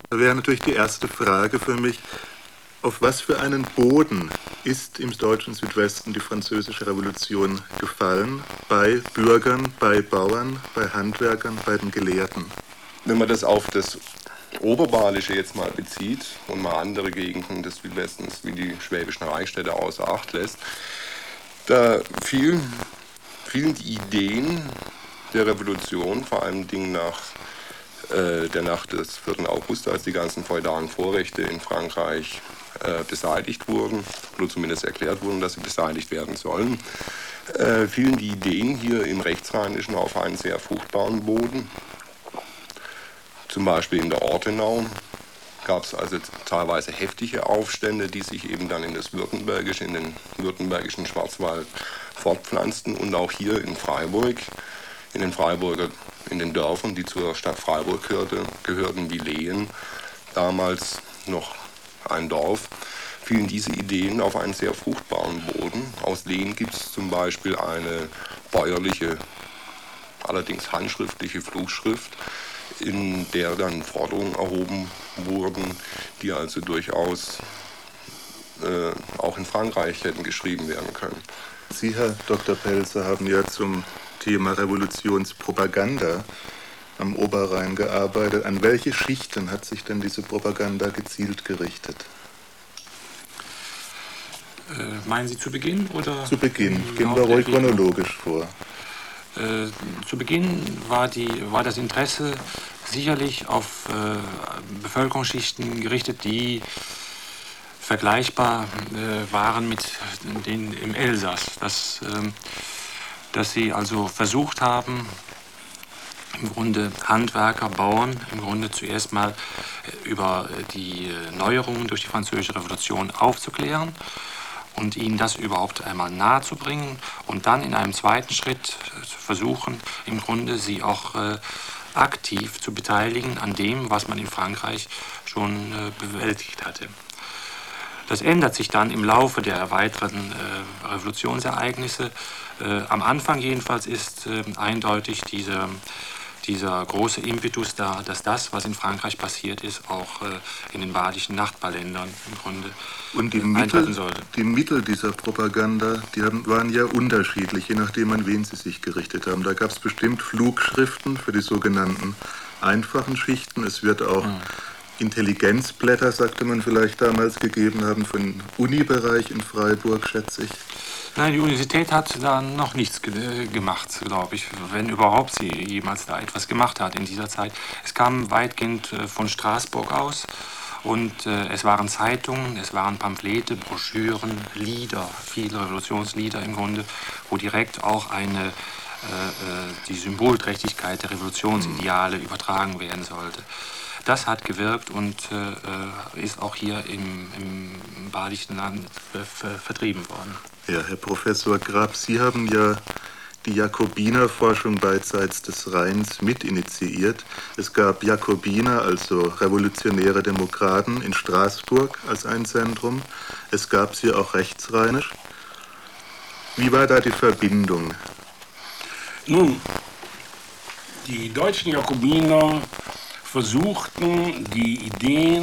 Da wäre natürlich die erste Frage für mich, auf was für einen Boden ist im deutschen Südwesten die Französische Revolution gefallen? Bei Bürgern, bei Bauern, bei Handwerkern, bei den Gelehrten? Wenn man das auf das Oberbadische jetzt mal bezieht und mal andere Gegenden des Südwestens wie die schwäbischen Reichsstädte außer Acht lässt, da fielen die Ideen der Revolution, vor allen Dingen nach der Nacht des 4. August, als die ganzen feudalen Vorrechte in Frankreich beseitigt wurden, oder zumindest erklärt wurden, dass sie beseitigt werden sollen, fielen die Ideen hier im Rechtsrheinischen auf einen sehr fruchtbaren Boden. Zum Beispiel in der Ortenau gab es also teilweise heftige Aufstände, die sich eben dann in den württembergischen Schwarzwald fortpflanzten und auch hier in Freiburg, in den Dörfern, die zur Stadt Freiburg gehörten, wie Lehen, damals noch ein Dorf, fielen diese Ideen auf einen sehr fruchtbaren Boden. Aus Lehen gibt es zum Beispiel eine bäuerliche, allerdings handschriftliche Flugschrift, in der dann Forderungen erhoben wurden, die also durchaus auch in Frankreich hätten geschrieben werden können. Sie, Herr Dr. Pelzer, haben ja zum Thema Revolutionspropaganda am Oberrhein gearbeitet. An welche Schichten hat sich denn diese Propaganda gezielt gerichtet? Meinen Sie zu Beginn? Oder zu Beginn. Gehen wir ruhig chronologisch vor. Zu Beginn war das Interesse sicherlich auf Bevölkerungsschichten gerichtet, die vergleichbar waren mit denen im Elsass. Dass sie also versucht haben, im Grunde Handwerker, Bauern, im Grunde zuerst mal über die Neuerungen durch die Französische Revolution aufzuklären und ihnen das überhaupt einmal nahezubringen und dann in einem zweiten Schritt versuchen, im Grunde sie auch aktiv zu beteiligen an dem, was man in Frankreich schon bewältigt hatte. Das ändert sich dann im Laufe der weiteren Revolutionsereignisse. Am Anfang jedenfalls ist eindeutig dieser große Impetus da, dass das, was in Frankreich passiert ist, auch in den badischen Nachbarländern im Grunde eintreffen sollte. Die Mittel dieser Propaganda, waren ja unterschiedlich, je nachdem, an wen sie sich gerichtet haben. Da gab es bestimmt Flugschriften für die sogenannten einfachen Schichten. Es wird auch Intelligenzblätter, sagte man vielleicht damals, gegeben haben für den Unibereich in Freiburg, schätze ich. Nein, die Universität hat da noch nichts gemacht, glaube ich, wenn überhaupt sie jemals da etwas gemacht hat in dieser Zeit. Es kam weitgehend von Straßburg aus und es waren Zeitungen, es waren Pamphlete, Broschüren, Lieder, viele Revolutionslieder im Grunde, wo direkt auch die Symbolträchtigkeit der Revolutionsideale übertragen werden sollte. Das hat gewirkt und ist auch hier im badischen Land vertrieben worden. Ja, Herr Professor Grab, Sie haben ja die Jakobinerforschung beidseits des Rheins mitinitiiert. Es gab Jakobiner, also revolutionäre Demokraten, in Straßburg als ein Zentrum. Es gab sie auch rechtsrheinisch. Wie war da die Verbindung? Nun, die deutschen Jakobiner versuchten die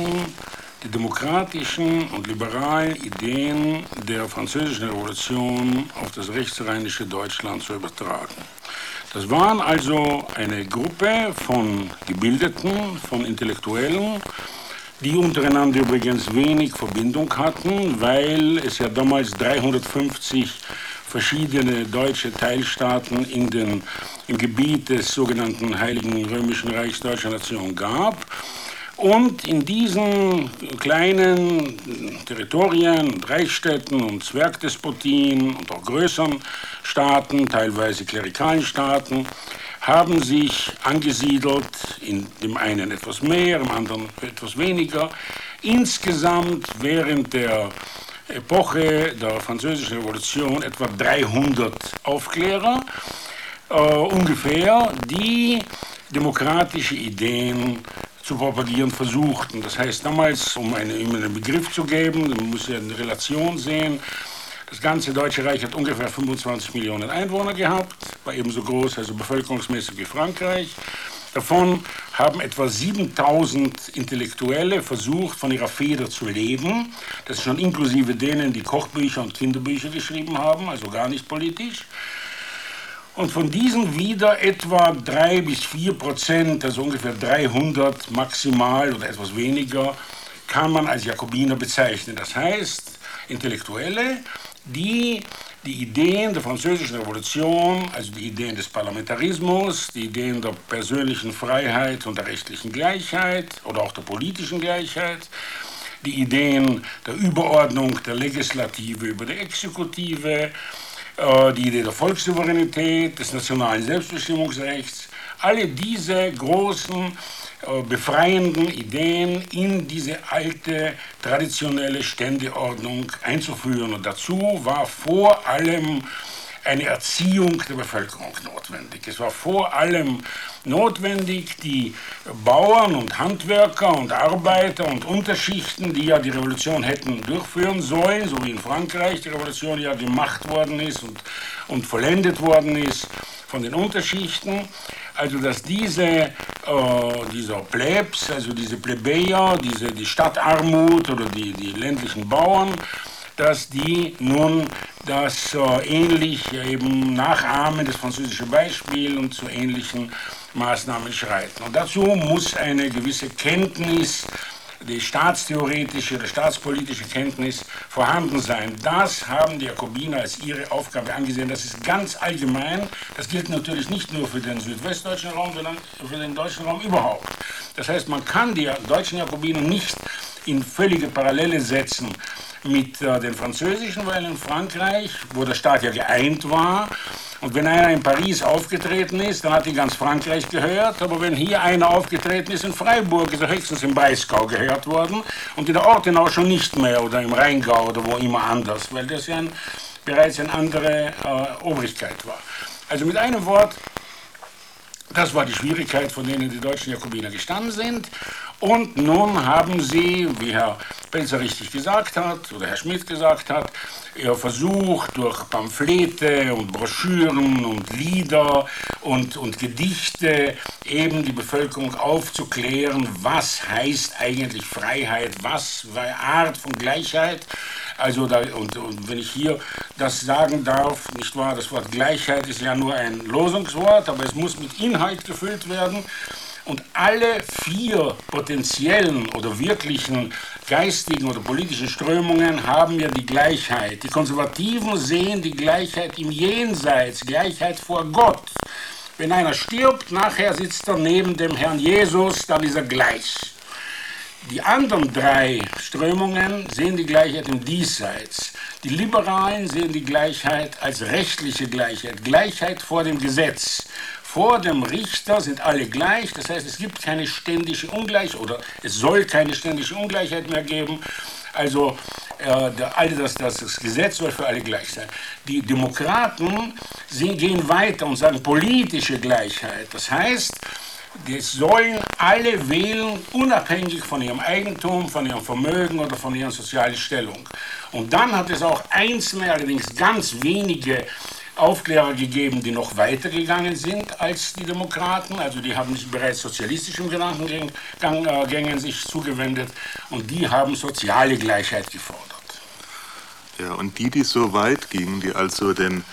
demokratischen und liberalen Ideen der Französischen Revolution auf das rechtsrheinische Deutschland zu übertragen. Das waren also eine Gruppe von Gebildeten, von Intellektuellen, die untereinander übrigens wenig Verbindung hatten, weil es ja damals 350 verschiedene deutsche Teilstaaten im Gebiet des sogenannten Heiligen Römischen Reichs Deutscher Nation gab. Und in diesen kleinen Territorien, Reichsstädten und Zwergdespotien und auch größeren Staaten, teilweise klerikalen Staaten, haben sich angesiedelt, in dem einen etwas mehr, im anderen etwas weniger. Insgesamt während der Epoche der Französischen Revolution etwa 300 Aufklärer, ungefähr, die demokratische Ideen zu propagieren versuchten. Das heißt, damals, um einen Begriff zu geben, man muss ja eine Relation sehen, das ganze Deutsche Reich hat ungefähr 25 Millionen Einwohner gehabt, war ebenso groß, also bevölkerungsmäßig wie Frankreich. Davon haben etwa 7000 Intellektuelle versucht, von ihrer Feder zu leben. Das ist schon inklusive denen, die Kochbücher und Kinderbücher geschrieben haben, also gar nicht politisch. Und von diesen wieder etwa 3-4%, also ungefähr 300 maximal oder etwas weniger, kann man als Jakobiner bezeichnen. Das heißt, Intellektuelle, die die Ideen der Französischen Revolution, also die Ideen des Parlamentarismus, die Ideen der persönlichen Freiheit und der rechtlichen Gleichheit oder auch der politischen Gleichheit, die Ideen der Überordnung der Legislative über die Exekutive, die Idee der Volkssouveränität, des nationalen Selbstbestimmungsrechts, alle diese großen befreienden Ideen in diese alte, traditionelle Ständeordnung einzuführen. Und dazu war vor allem eine Erziehung der Bevölkerung notwendig. Es war vor allem notwendig, die Bauern und Handwerker und Arbeiter und Unterschichten, die ja die Revolution hätten durchführen sollen, so wie in Frankreich die Revolution ja gemacht worden ist und vollendet worden ist von den Unterschichten, also dass dieser Plebs, also diese Plebejer, die Stadtarmut oder die ländlichen Bauern, dass die nun das ähnlich eben nachahmen, das französische Beispiel und zu ähnlichen Maßnahmen schreiten. Und dazu muss eine gewisse Kenntnis, die staatstheoretische oder staatspolitische Kenntnis vorhanden sein. Das haben die Jakobiner als ihre Aufgabe angesehen. Das ist ganz allgemein. Das gilt natürlich nicht nur für den südwestdeutschen Raum, sondern für den deutschen Raum überhaupt. Das heißt, man kann die deutschen Jakobiner nicht in völlige Parallele setzen mit den französischen, weil in Frankreich, wo der Staat ja geeint war, und wenn einer in Paris aufgetreten ist, dann hat die ganz Frankreich gehört, aber wenn hier einer aufgetreten ist in Freiburg, ist er höchstens im Breisgau gehört worden und in der Ortenau schon nicht mehr oder im Rheingau oder wo immer anders, weil das ja bereits eine andere Obrigkeit war. Also mit einem Wort, das war die Schwierigkeit, von denen die deutschen Jakobiner gestanden sind. Und nun haben sie, wie Herr Pelzer richtig gesagt hat, oder Herr Schmidt gesagt hat, versucht, durch Pamphlete und Broschüren und Lieder und Gedichte eben die Bevölkerung aufzuklären, was heißt eigentlich Freiheit, was für eine Art von Gleichheit. Also und wenn ich hier das sagen darf, nicht wahr, das Wort Gleichheit ist ja nur ein Losungswort, aber es muss mit Inhalt gefüllt werden. Und alle 4 potenziellen oder wirklichen geistigen oder politischen Strömungen haben ja die Gleichheit. Die Konservativen sehen die Gleichheit im Jenseits, Gleichheit vor Gott. Wenn einer stirbt, nachher sitzt er neben dem Herrn Jesus, dann ist er gleich. Die anderen 3 Strömungen sehen die Gleichheit im Diesseits. Die Liberalen sehen die Gleichheit als rechtliche Gleichheit, Gleichheit vor dem Gesetz. Vor dem Richter sind alle gleich, das heißt, es gibt keine ständische Ungleichheit oder es soll keine ständische Ungleichheit mehr geben. Also das Gesetz soll für alle gleich sein. Die Demokraten gehen weiter und sagen politische Gleichheit. Das heißt, es sollen alle wählen, unabhängig von ihrem Eigentum, von ihrem Vermögen oder von ihrer sozialen Stellung. Und dann hat es auch einzelne, allerdings ganz wenige Aufklärer gegeben, die noch weitergegangen sind als die Demokraten, also die haben sich bereits sozialistischen Gedankengängen sich zugewendet und die haben soziale Gleichheit gefordert. Ja, und die so weit gingen, die also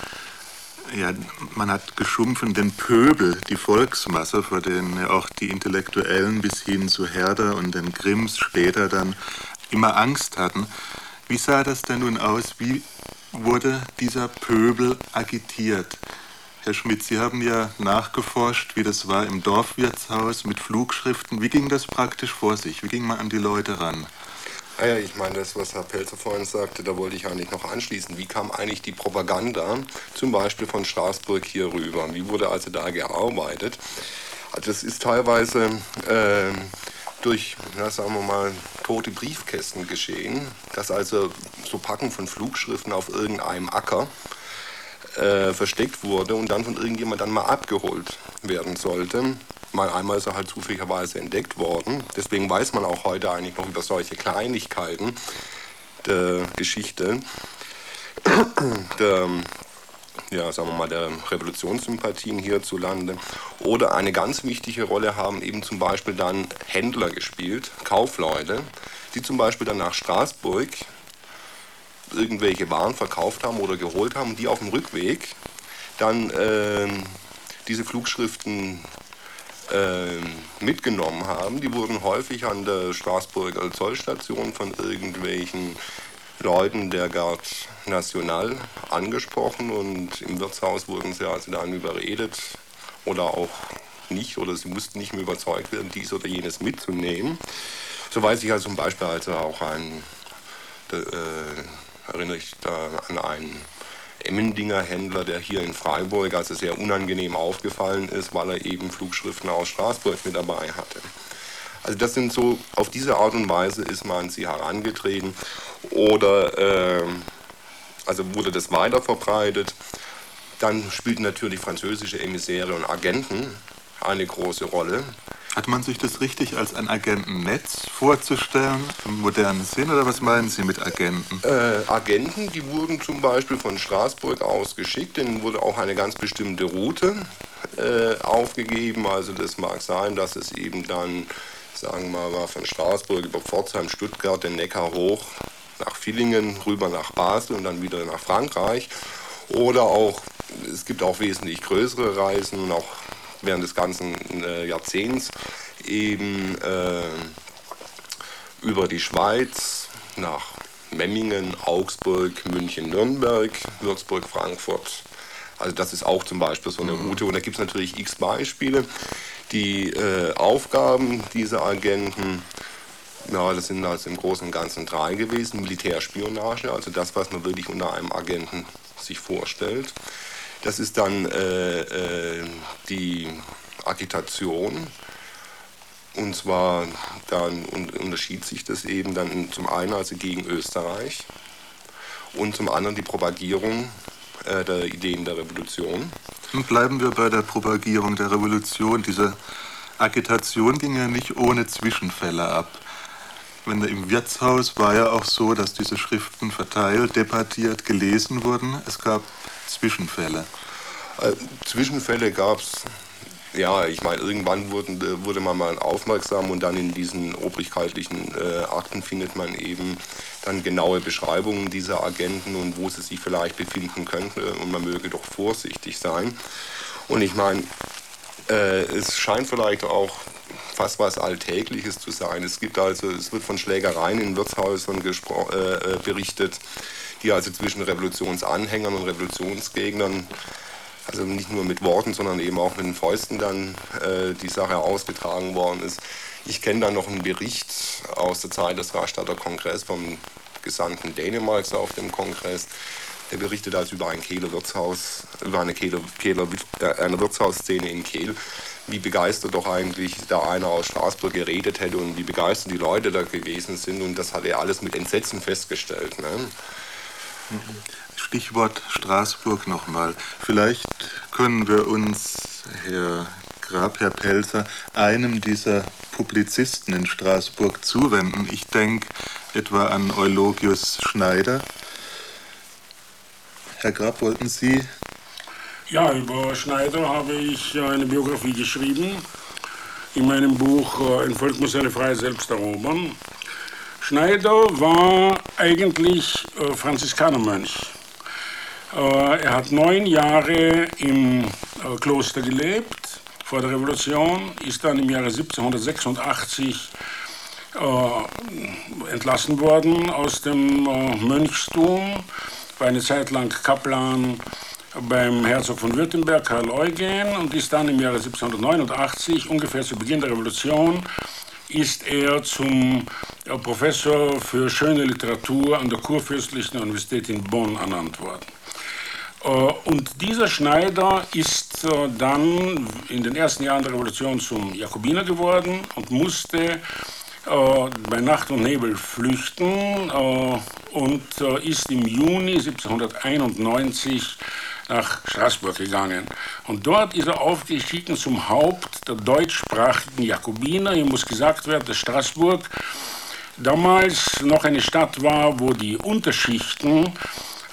man hat geschumpfen, den Pöbel, die Volksmasse, vor denen ja auch die Intellektuellen bis hin zu Herder und den Grimms später dann immer Angst hatten. Wie sah das denn nun aus? Wie wurde dieser Pöbel agitiert? Herr Schmidt, Sie haben ja nachgeforscht, wie das war im Dorfwirtshaus mit Flugschriften. Wie ging das praktisch vor sich? Wie ging man an die Leute ran? Ja, ich meine, das, was Herr Pelzer vorhin sagte, da wollte ich eigentlich noch anschließen. Wie kam eigentlich die Propaganda zum Beispiel von Straßburg hier rüber? Wie wurde also da gearbeitet? Also das ist teilweise durch, sagen wir mal, tote Briefkästen geschehen, dass also so Packen von Flugschriften auf irgendeinem Acker versteckt wurde und dann von irgendjemand dann mal abgeholt werden sollte. Einmal ist er halt zufälligerweise entdeckt worden. Deswegen weiß man auch heute eigentlich noch über solche Kleinigkeiten der Geschichte. ja, sagen wir mal, der Revolutionssympathien hierzulande. Oder eine ganz wichtige Rolle haben eben zum Beispiel dann Händler gespielt, Kaufleute, die zum Beispiel dann nach Straßburg irgendwelche Waren verkauft haben oder geholt haben, die auf dem Rückweg dann diese Flugschriften mitgenommen haben. Die wurden häufig an der Straßburger Zollstation von irgendwelchen Leuten der Garde Nationale angesprochen und im Wirtshaus wurden sie also dann überredet oder auch nicht, oder sie mussten nicht mehr überzeugt werden, dies oder jenes mitzunehmen. So weiß ich also zum Beispiel also auch erinnere ich da an einen Emmendinger Händler, der hier in Freiburg also sehr unangenehm aufgefallen ist, weil er eben Flugschriften aus Straßburg mit dabei hatte. Also das sind so, auf diese Art und Weise ist man an sie herangetreten oder also wurde das weiter verbreitet. Dann spielten natürlich französische Emissäre und Agenten eine große Rolle. Hat man sich das richtig als ein Agentennetz vorzustellen, im modernen Sinn, oder was meinen Sie mit Agenten? Agenten, die wurden zum Beispiel von Straßburg aus geschickt, denen wurde auch eine ganz bestimmte Route aufgegeben. Also das mag sein, dass es eben dann, sagen wir mal, von Straßburg über Pforzheim, Stuttgart, den Neckar hoch nach Villingen, rüber nach Basel und dann wieder nach Frankreich. Oder auch, es gibt auch wesentlich größere Reisen und auch während des ganzen Jahrzehnts eben über die Schweiz nach Memmingen, Augsburg, München, Nürnberg, Würzburg, Frankfurt. Also das ist auch zum Beispiel so eine Route. Und da gibt es natürlich x Beispiele. Die Aufgaben dieser Agenten, ja, das sind also im Großen und Ganzen 3 gewesen. Militärspionage, also das, was man wirklich unter einem Agenten sich vorstellt. Das ist dann die Agitation. Und zwar dann unterschied sich das eben dann zum einen also gegen Österreich und zum anderen die Propagierung der Ideen der Revolution. Und bleiben wir bei der Propagierung der Revolution. Diese Agitation ging ja nicht ohne Zwischenfälle ab. Im Wirtshaus war ja auch so, dass diese Schriften verteilt, debattiert, gelesen wurden. Es gab Zwischenfälle. Zwischenfälle gab es, ja, ich meine, irgendwann wurde man mal aufmerksam und dann in diesen obrigkeitlichen Akten findet man eben dann genaue Beschreibungen dieser Agenten und wo sie sich vielleicht befinden könnten und man möge doch vorsichtig sein. Und ich meine, es scheint vielleicht auch fast was Alltägliches zu sein. Es wird von Schlägereien in Wirtshäusern berichtet, die also zwischen Revolutionsanhängern und Revolutionsgegnern, also nicht nur mit Worten, sondern eben auch mit den Fäusten dann die Sache ausgetragen worden ist. Ich kenne da noch einen Bericht aus der Zeit des Rastatter Kongress vom Gesandten Dänemarks auf dem Kongress. Der berichtet also über ein Kehler Wirtshaus, über eine Wirtshausszene in Kehl, wie begeistert doch eigentlich da einer aus Straßburg geredet hätte und wie begeistert die Leute da gewesen sind. Und das hat er alles mit Entsetzen festgestellt. Ne? Stichwort Straßburg nochmal. Vielleicht können wir uns, Herr Grab, Herr Pelzer, einem dieser Publizisten in Straßburg zuwenden. Ich denke etwa an Eulogius Schneider. Herr Grab, wollten Sie? Ja, über Schneider habe ich eine Biografie geschrieben, in meinem Buch Ein Volk muss seine Freiheit selbst erobern. Schneider war eigentlich Franziskanermönch. Er hat 9 Jahre im Kloster gelebt vor der Revolution, ist dann im Jahre 1786 entlassen worden aus dem Mönchstum, war eine Zeit lang Kaplan beim Herzog von Württemberg, Karl Eugen, und ist dann im Jahre 1789, ungefähr zu Beginn der Revolution, ist er zum Professor für schöne Literatur an der Kurfürstlichen Universität in Bonn ernannt worden. Und dieser Schneider ist dann in den ersten Jahren der Revolution zum Jakobiner geworden und musste bei Nacht und Nebel flüchten und ist im Juni 1791 nach Straßburg gegangen. Und dort ist er aufgestiegen zum Haupt der deutschsprachigen Jakobiner. Hier muss gesagt werden, dass Straßburg damals noch eine Stadt war, wo die Unterschichten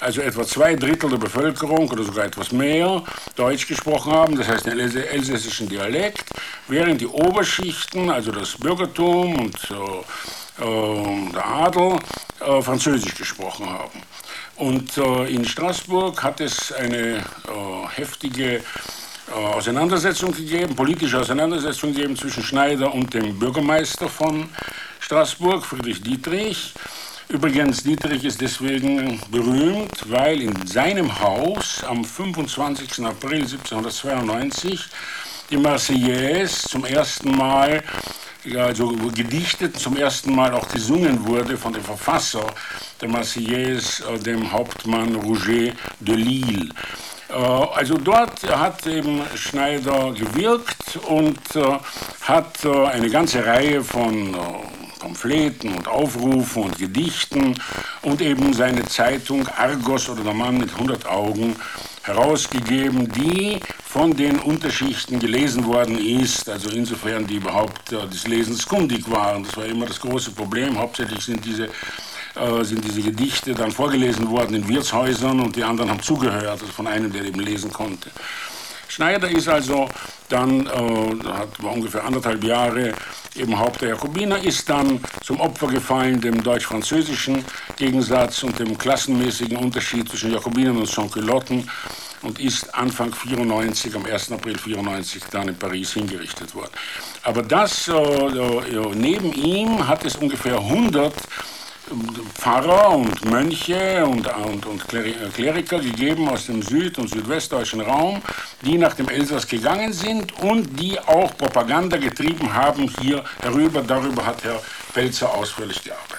also etwa 2/3 der Bevölkerung oder sogar etwas mehr Deutsch gesprochen haben, das heißt den elsässischen Dialekt, während die Oberschichten, also das Bürgertum und der Adel, Französisch gesprochen haben. Und in Straßburg hat es eine heftige Auseinandersetzung gegeben, politische Auseinandersetzung gegeben zwischen Schneider und dem Bürgermeister von Straßburg, Friedrich Dietrich. Übrigens, Dietrich ist deswegen berühmt, weil in seinem Haus am 25. April 1792 die Marseillaise zum ersten Mal, also gedichtet, zum ersten Mal auch gesungen wurde von dem Verfasser der Marseillaise, dem Hauptmann Roger de Lille. Also dort hat eben Schneider gewirkt und hat eine ganze Reihe von Pamphleten und Aufrufen und Gedichten und eben seine Zeitung Argos oder der Mann mit 100 Augen herausgegeben, die von den Unterschichten gelesen worden ist, also insofern die überhaupt des Lesens kundig waren. Das war immer das große Problem. Hauptsächlich sind diese Gedichte dann vorgelesen worden in Wirtshäusern und die anderen haben zugehört, also von einem, der eben lesen konnte. Schneider ist also dann, war ungefähr 1,5 Jahre eben Haupt der Jakobiner, ist dann zum Opfer gefallen dem deutsch-französischen Gegensatz und dem klassenmäßigen Unterschied zwischen Jakobinern und Sansculotten und ist Anfang 94, am 1. April 94 dann in Paris hingerichtet worden. Aber das, neben ihm hat es ungefähr 100 Pfarrer und Mönche und Kleriker gegeben aus dem süd- und südwestdeutschen Raum, die nach dem Elsass gegangen sind und die auch Propaganda getrieben haben hier herüber. Darüber hat Herr Pelzer ausführlich gearbeitet.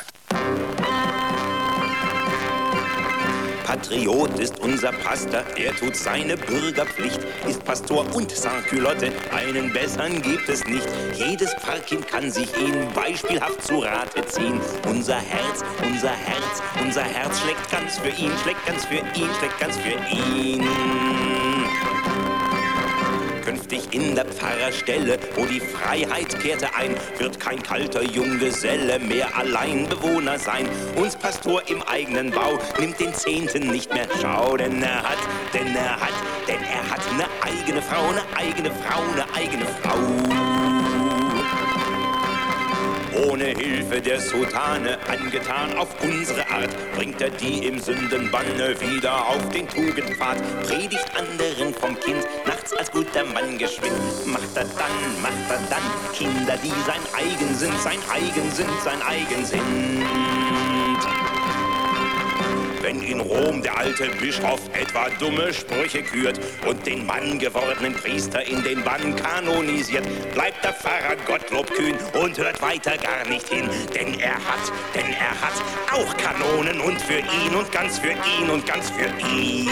Patriot ist unser Pastor, er tut seine Bürgerpflicht, ist Pastor und Sansculotte, einen besseren gibt es nicht. Jedes Pfarrkind kann sich ihn beispielhaft zu Rate ziehen. Unser Herz, unser Herz, unser Herz schlägt ganz für ihn, schlägt ganz für ihn, schlägt ganz für ihn. Künftig in der Pfarrerstelle, wo die Freiheit kehrte ein, wird kein kalter Junggeselle mehr Alleinbewohner sein. Uns Pastor im eigenen Bau nimmt den Zehnten nicht mehr Schau, denn er hat eine eigene Frau, eine eigene Frau, eine eigene Frau. Ohne Hilfe der Sultane, angetan auf unsere Art, bringt er die im Sündenbanne wieder auf den Tugendpfad. Predigt anderen vom Kind, nachts als guter Mann geschwind. Macht er dann Kinder, die sein eigen sind, sein eigen sind, sein eigen sind. Wenn in Rom der alte Bischof etwa dumme Sprüche kürt und den Mann gewordenen Priester in den Bann kanonisiert, bleibt der Pfarrer Gottlob kühn und hört weiter gar nicht hin, denn er hat auch Kanonen und für ihn und ganz für ihn und ganz für ihn.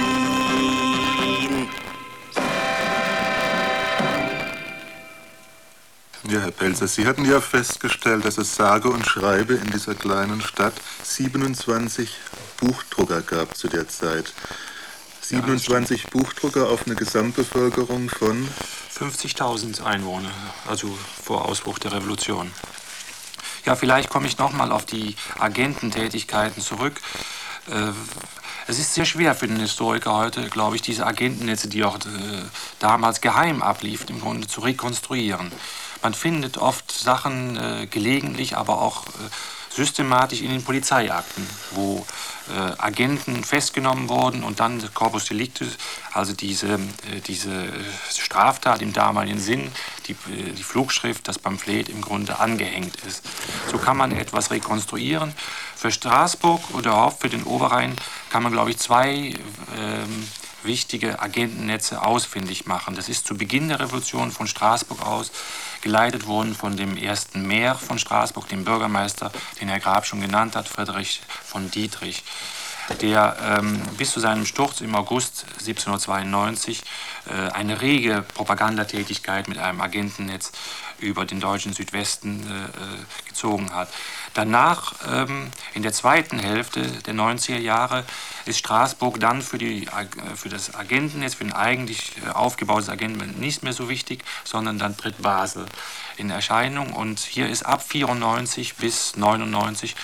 Ja, Herr Pelzer, Sie hatten ja festgestellt, dass es sage und schreibe in dieser kleinen Stadt 27 Buchdrucker gab zu der Zeit. 27 Buchdrucker auf eine Gesamtbevölkerung von 50.000 Einwohner, also vor Ausbruch der Revolution. Ja, vielleicht komme ich nochmal auf die Agententätigkeiten zurück. Es ist sehr schwer für den Historiker heute, glaube ich, diese Agentennetze, die auch damals geheim abliefen, im Grunde zu rekonstruieren. Man findet oft Sachen gelegentlich, aber auch systematisch in den Polizeiakten, wo Agenten festgenommen wurden und dann Corpus Delictus, also diese Straftat im damaligen Sinn, die Flugschrift, das Pamphlet im Grunde angehängt ist. So kann man etwas rekonstruieren. Für Straßburg oder auch für den Oberrhein kann man, glaube ich, zwei wichtige Agentennetze ausfindig machen. Das ist zu Beginn der Revolution von Straßburg aus geleitet worden von dem ersten Maire von Straßburg, dem Bürgermeister, den Herr Grab schon genannt hat, Friedrich von Dietrich, der bis zu seinem Sturz im August 1792 eine rege Propagandatätigkeit mit einem Agentennetz über den deutschen Südwesten gezogen hat. Danach, in der zweiten Hälfte der 90er Jahre, ist Straßburg dann für das Agentennetz, für ein eigentlich aufgebautes Agentennetz nicht mehr so wichtig, sondern dann tritt Basel in Erscheinung. Und hier ist ab 94 bis 99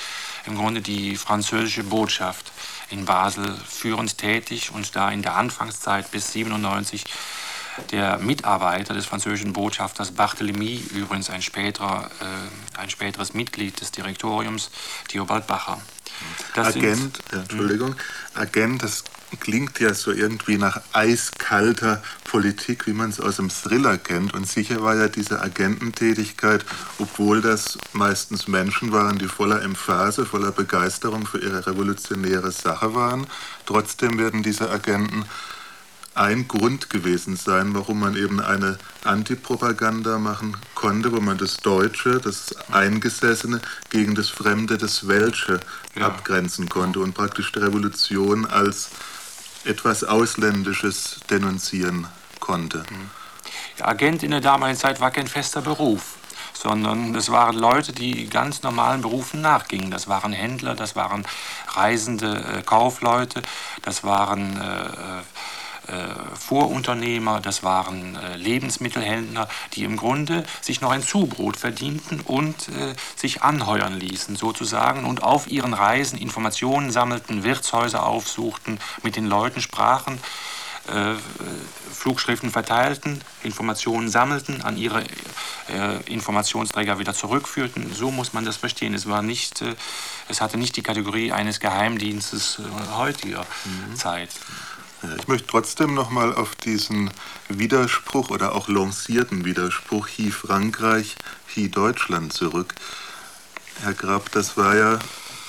im Grunde die französische Botschaft in Basel führend tätig und da in der Anfangszeit bis 97 der Mitarbeiter des französischen Botschafters Barthélemy, übrigens ein späteres Mitglied des Direktoriums, Theobald Bacher. Agent, das klingt ja so irgendwie nach eiskalter Politik, wie man es aus dem Thriller kennt. Und sicher war ja diese Agententätigkeit, obwohl das meistens Menschen waren, die voller Emphase, voller Begeisterung für ihre revolutionäre Sache waren. Trotzdem werden diese Agenten ein Grund gewesen sein, warum man eben eine Antipropaganda machen konnte, wo man das Deutsche, das Eingesessene gegen das Fremde, das Welsche abgrenzen konnte und praktisch die Revolution als etwas Ausländisches denunzieren konnte. Der Agent in der damaligen Zeit war kein fester Beruf, sondern das waren Leute, die ganz normalen Berufen nachgingen. Das waren Händler, das waren reisende Kaufleute, das waren Vorunternehmer, das waren Lebensmittelhändler, die im Grunde sich noch ein Zubrot verdienten und sich anheuern ließen sozusagen und auf ihren Reisen Informationen sammelten, Wirtshäuser aufsuchten, mit den Leuten sprachen, Flugschriften verteilten, Informationen sammelten, an ihre Informationsträger wieder zurückführten. So muss man das verstehen. Es hatte nicht die Kategorie eines Geheimdienstes heutiger Zeit. Ja, ich möchte trotzdem noch mal auf diesen Widerspruch oder auch lancierten Widerspruch Hi Frankreich, Hi Deutschland zurück. Herr Grab, das war ja...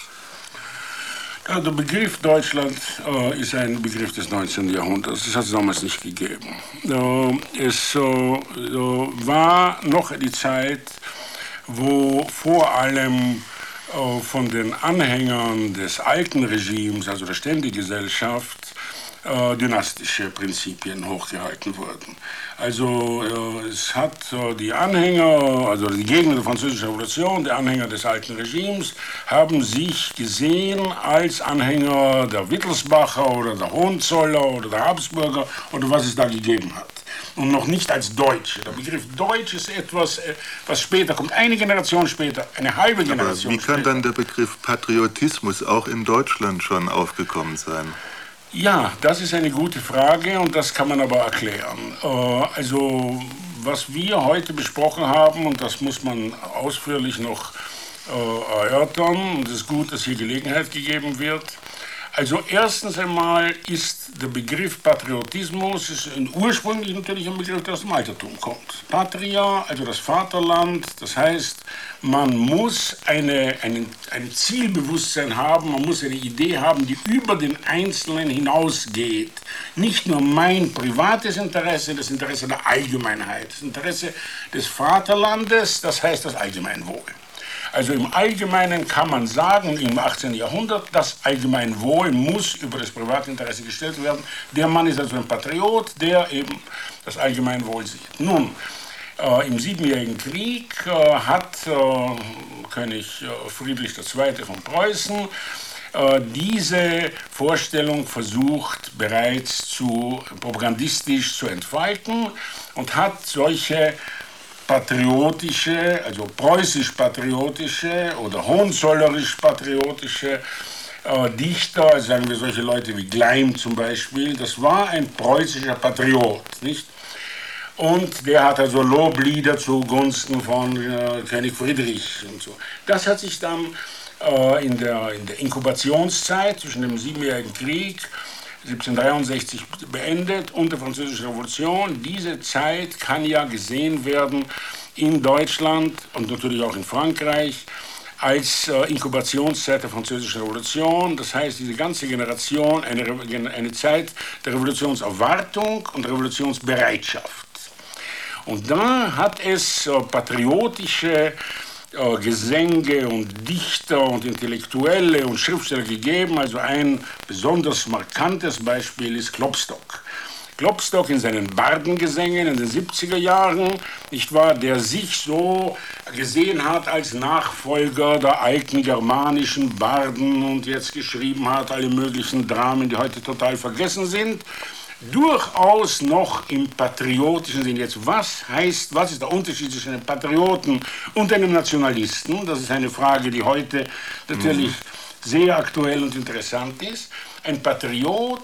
Der Begriff Deutschland ist ein Begriff des 19. Jahrhunderts. Das hat es damals nicht gegeben. Es war noch die Zeit, wo vor allem von den Anhängern des alten Regimes, also der Ständegesellschaft, dynastische Prinzipien hochgehalten wurden. Also es hat die Anhänger, also die Gegner der Französischen Revolution, die Anhänger des alten Regimes, haben sich gesehen als Anhänger der Wittelsbacher oder der Hohenzoller oder der Habsburger oder was es da gegeben hat. Und noch nicht als Deutsche. Der Begriff Deutsch ist etwas, was später kommt, eine Generation später, eine halbe Generation später. Aber wie kann dann der Begriff Patriotismus auch in Deutschland schon aufgekommen sein? Ja, das ist eine gute Frage und das kann man aber erklären. Also, was wir heute besprochen haben, und das muss man ausführlich noch erörtern, und es ist gut, dass hier Gelegenheit gegeben wird. Also erstens einmal ist der Begriff Patriotismus ist ursprünglich natürlich ein Begriff, der aus dem Altertum kommt. Patria, also das Vaterland, das heißt, man muss ein Zielbewusstsein haben, man muss eine Idee haben, die über den Einzelnen hinausgeht. Nicht nur mein privates Interesse, das Interesse der Allgemeinheit, das Interesse des Vaterlandes, das heißt das Allgemeinwohl. Also im Allgemeinen kann man sagen, im 18. Jahrhundert, das Allgemeinwohl muss über das Privatinteresse gestellt werden. Der Mann ist also ein Patriot, der eben das Allgemeinwohl sieht. Nun, im Siebenjährigen Krieg hat König Friedrich II. Von Preußen diese Vorstellung versucht bereits propagandistisch zu entfalten und hat solche patriotische, also preußisch-patriotische oder hohenzollerisch-patriotische Dichter, also sagen wir solche Leute wie Gleim zum Beispiel, das war ein preußischer Patriot, nicht? Und der hat also Loblieder zugunsten von König Friedrich und so. Das hat sich dann in der Inkubationszeit zwischen dem Siebenjährigen Krieg 1763 beendet und der Französischen Revolution. Diese Zeit kann ja gesehen werden in Deutschland und natürlich auch in Frankreich als Inkubationszeit der Französischen Revolution. Das heißt, diese ganze Generation, eine Zeit der Revolutionserwartung und Revolutionsbereitschaft. Und da hat es patriotische Gesänge und Dichter und Intellektuelle und Schriftsteller gegeben. Also ein besonders markantes Beispiel ist Klopstock. Klopstock in seinen Bardengesängen in den 70er Jahren, nicht wahr, der sich so gesehen hat als Nachfolger der alten germanischen Barden und jetzt geschrieben hat alle möglichen Dramen, die heute total vergessen sind. durchaus noch im patriotischen Sinn. Jetzt, was ist der Unterschied zwischen einem Patrioten und einem Nationalisten? Das ist eine Frage, die heute natürlich sehr aktuell und interessant ist. Ein Patriot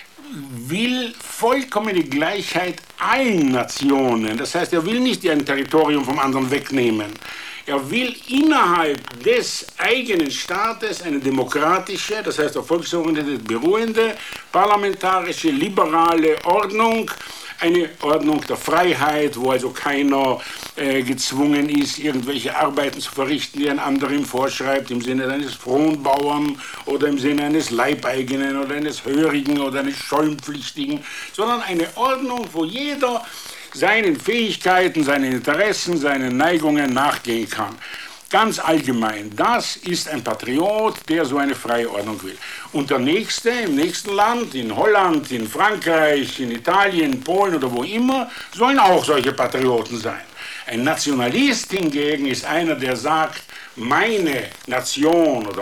will vollkommene Gleichheit allen Nationen. Das heißt, er will nicht ein Territorium vom anderen wegnehmen. Er will innerhalb des eigenen Staates eine demokratische, das heißt auf volksorientierte, beruhende, parlamentarische, liberale Ordnung, eine Ordnung der Freiheit, wo also keiner gezwungen ist, irgendwelche Arbeiten zu verrichten, die ein anderer ihm vorschreibt, im Sinne eines Fronbauern oder im Sinne eines Leibeigenen oder eines Hörigen oder eines Schollenpflichtigen, sondern eine Ordnung, wo jeder seinen Fähigkeiten, seinen Interessen, seinen Neigungen nachgehen kann. Ganz allgemein, das ist ein Patriot, der so eine freie Ordnung will. Und der Nächste im nächsten Land, in Holland, in Frankreich, in Italien, in Polen oder wo immer, sollen auch solche Patrioten sein. Ein Nationalist hingegen ist einer, der sagt, meine Nation oder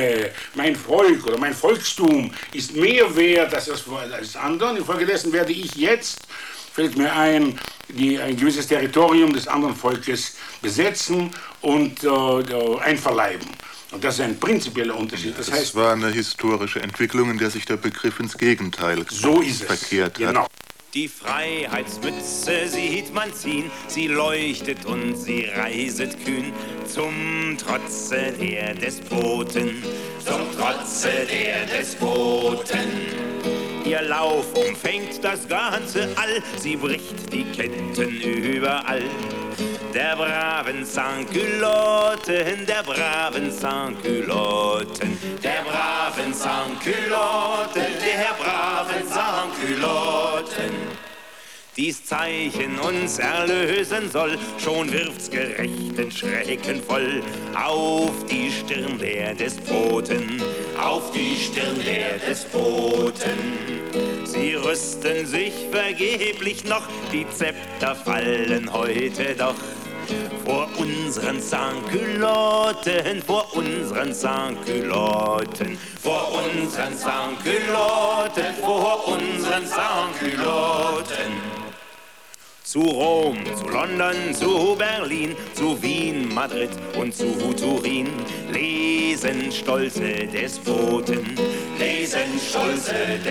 mein Volk oder mein Volkstum ist mehr wert als das andere. Infolgedessen werde ich jetzt, fällt mir ein gewisses Territorium des anderen Volkes besetzen und einverleiben. Und das ist ein prinzipieller Unterschied. Das heißt, war eine historische Entwicklung, in der sich der Begriff ins Gegenteil verkehrt hat. Genau. Die Freiheitsmütze sieht man ziehen, sie leuchtet und sie reiset kühn zum Trotze der Despoten, zum Trotze der Despoten. Ihr Lauf umfängt das ganze All, sie bricht die Ketten überall. Der braven Sans-Culotten, der braven Sans-Culotten, der braven Sans-Culotten, der braven Sans-Culotten. Dies Zeichen uns erlösen soll, schon wirft's gerechten Schrecken voll auf die Stirn der Despoten, auf die Stirn der Despoten. Sie rüsten sich vergeblich noch, die Zepter fallen heute doch. Vor unseren Sans-Culotten, vor unseren Sans-Culotten, vor unseren Sans-Culotten, vor unseren Sans-Culotten. Zu Rom, zu London, zu Berlin, zu Wien, Madrid und zu Turin lesen stolze Despoten, lesen stolze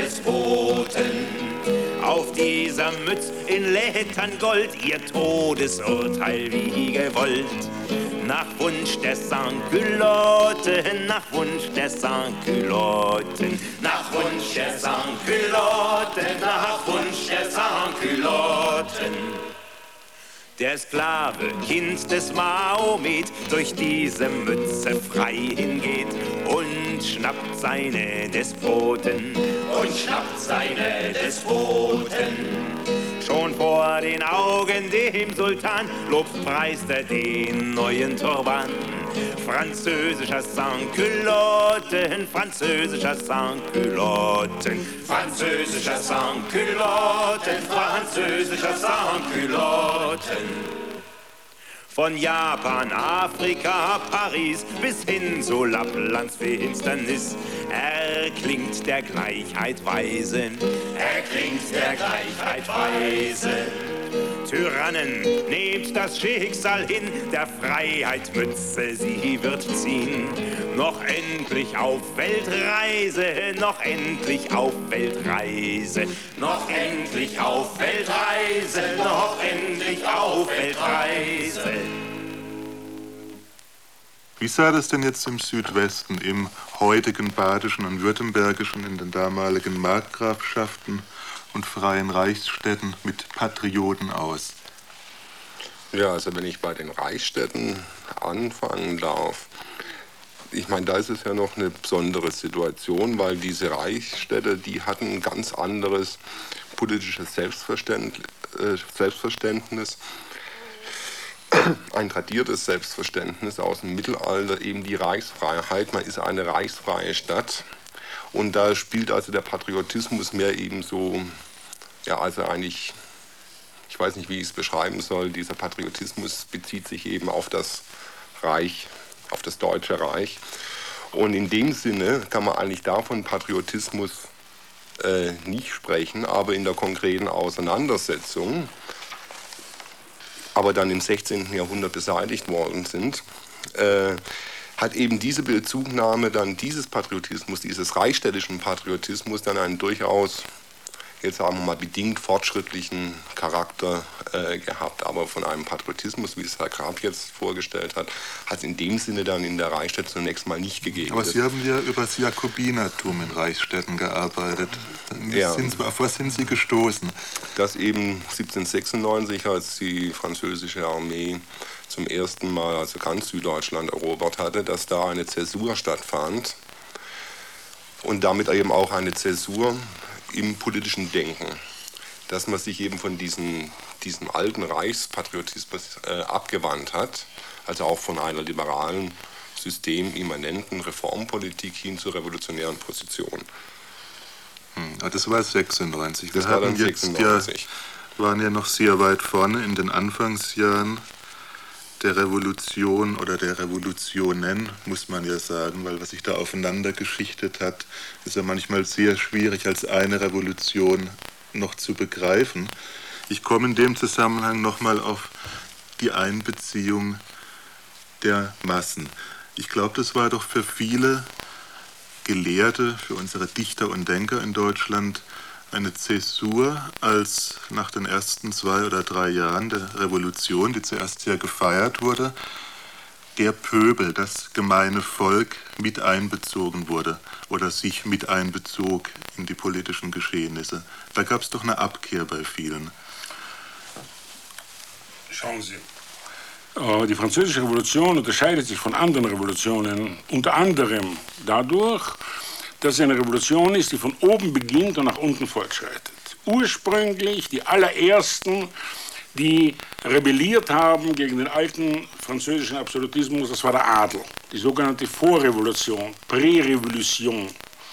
Despoten. Auf dieser Mütz in Lettern Gold ihr Todesurteil wie gewollt. Nach Wunsch der Sans-Culotten, nach Wunsch der Sans-Culotten, nach Wunsch der Sans-Culotten, nach Wunsch der Sans-Culotten. Der Sklave, Kind des Mahomet, durch diese Mütze frei hingeht und schnappt seine Despoten, und schnappt seine Despoten. Schon vor den Augen dem Sultan lobpreist er den neuen Turban. Französischer Sans-Culotten, französischer Sans-Culotten, französischer Sans-Culotten, französischer Sans-Culotten. Von Japan, Afrika, Paris bis hin zu Lapplands Finsternis erklingt der Gleichheit weise, erklingt der Gleichheit weise. Tyrannen, nehmt das Schicksal hin, der Freiheit Mütze, sie wird ziehen. Noch endlich auf Weltreise, noch endlich auf Weltreise, noch endlich auf Weltreise, noch endlich auf Weltreise. Wie sah das denn jetzt im Südwesten, im heutigen badischen und württembergischen, in den damaligen Markgrafschaften und freien Reichsstädten mit Patrioten aus? Ja, also wenn ich bei den Reichsstädten anfangen darf, ich meine, da ist es ja noch eine besondere Situation, weil diese Reichsstädte, die hatten ein ganz anderes politisches Selbstverständnis, ein tradiertes Selbstverständnis aus dem Mittelalter, eben die Reichsfreiheit. Man ist eine reichsfreie Stadt und da spielt also der Patriotismus mehr eben so, ja, also eigentlich, ich weiß nicht, wie ich es beschreiben soll, dieser Patriotismus bezieht sich eben auf das Reich, auf das Deutsche Reich. Und in dem Sinne kann man eigentlich davon Patriotismus nicht sprechen, aber in der konkreten Auseinandersetzung, aber dann im 16. Jahrhundert beseitigt worden sind, hat eben diese Bezugnahme dann dieses Patriotismus, dieses reichsstädtischen Patriotismus dann einen durchaus, jetzt sagen wir mal, bedingt fortschrittlichen Charakter gehabt. Aber von einem Patriotismus, wie es Herr Graf jetzt vorgestellt hat, hat es in dem Sinne dann in der Reichsstadt zunächst mal nicht gegeben. Aber Sie haben ja über das Jakobinertum in Reichsstädten gearbeitet. Ja. Auf was sind Sie gestoßen? Dass eben 1796, als die französische Armee zum ersten Mal, also ganz Süddeutschland erobert hatte, dass da eine Zäsur stattfand und damit eben auch eine Zäsur im politischen Denken, dass man sich eben von diesem alten Reichspatriotismus abgewandt hat, also auch von einer liberalen, systemimmanenten Reformpolitik hin zur revolutionären Position. Das war 96. Das war dann 96. Waren ja noch sehr weit vorne in den Anfangsjahren der Revolution oder der Revolutionen, muss man ja sagen, weil was sich da aufeinander geschichtet hat, ist ja manchmal sehr schwierig als eine Revolution noch zu begreifen. Ich komme in dem Zusammenhang nochmal auf die Einbeziehung der Massen. Ich glaube, das war doch für viele Gelehrte, für unsere Dichter und Denker in Deutschland eine Zäsur, als nach den ersten 2 oder 3 Jahren der Revolution, die zuerst ja gefeiert wurde, der Pöbel, das gemeine Volk mit einbezogen wurde oder sich mit einbezog in die politischen Geschehnisse. Da gab es doch eine Abkehr bei vielen. Schauen Sie, die Französische Revolution unterscheidet sich von anderen Revolutionen unter anderem dadurch, dass es eine Revolution ist, die von oben beginnt und nach unten fortschreitet. Ursprünglich die allerersten, die rebelliert haben gegen den alten französischen Absolutismus, das war der Adel, die sogenannte Vorrevolution, Prä-Revolution,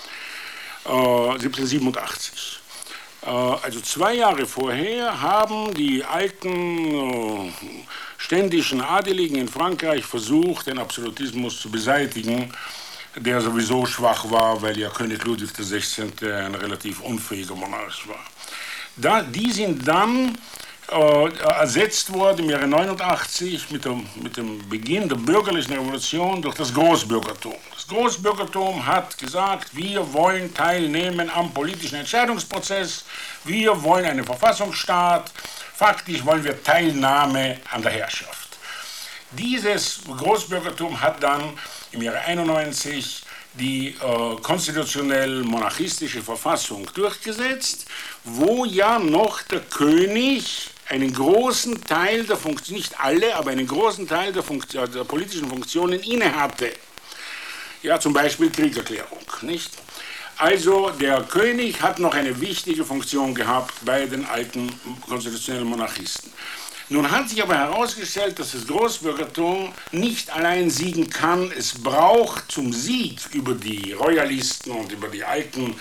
1787. Also 2 Jahre vorher haben die alten ständischen Adeligen in Frankreich versucht, den Absolutismus zu beseitigen, der sowieso schwach war, weil ja König Ludwig XVI. Ein relativ unfähiger Monarch war. Die sind dann ersetzt worden im Jahre 89 mit dem Beginn der bürgerlichen Revolution durch das Großbürgertum. Das Großbürgertum hat gesagt, wir wollen teilnehmen am politischen Entscheidungsprozess, wir wollen einen Verfassungsstaat, faktisch wollen wir Teilnahme an der Herrschaft. Dieses Großbürgertum hat dann im Jahre 91 die konstitutionell-monarchistische Verfassung durchgesetzt, wo ja noch der König einen großen Teil der Funktionen, nicht alle, aber einen großen Teil der politischen Funktionen innehatte. Ja, zum Beispiel Kriegerklärung, nicht? Also der König hat noch eine wichtige Funktion gehabt bei den alten konstitutionellen Monarchisten. Nun hat sich aber herausgestellt, dass das Großbürgertum nicht allein siegen kann. Es braucht zum Sieg über die Royalisten und über die alten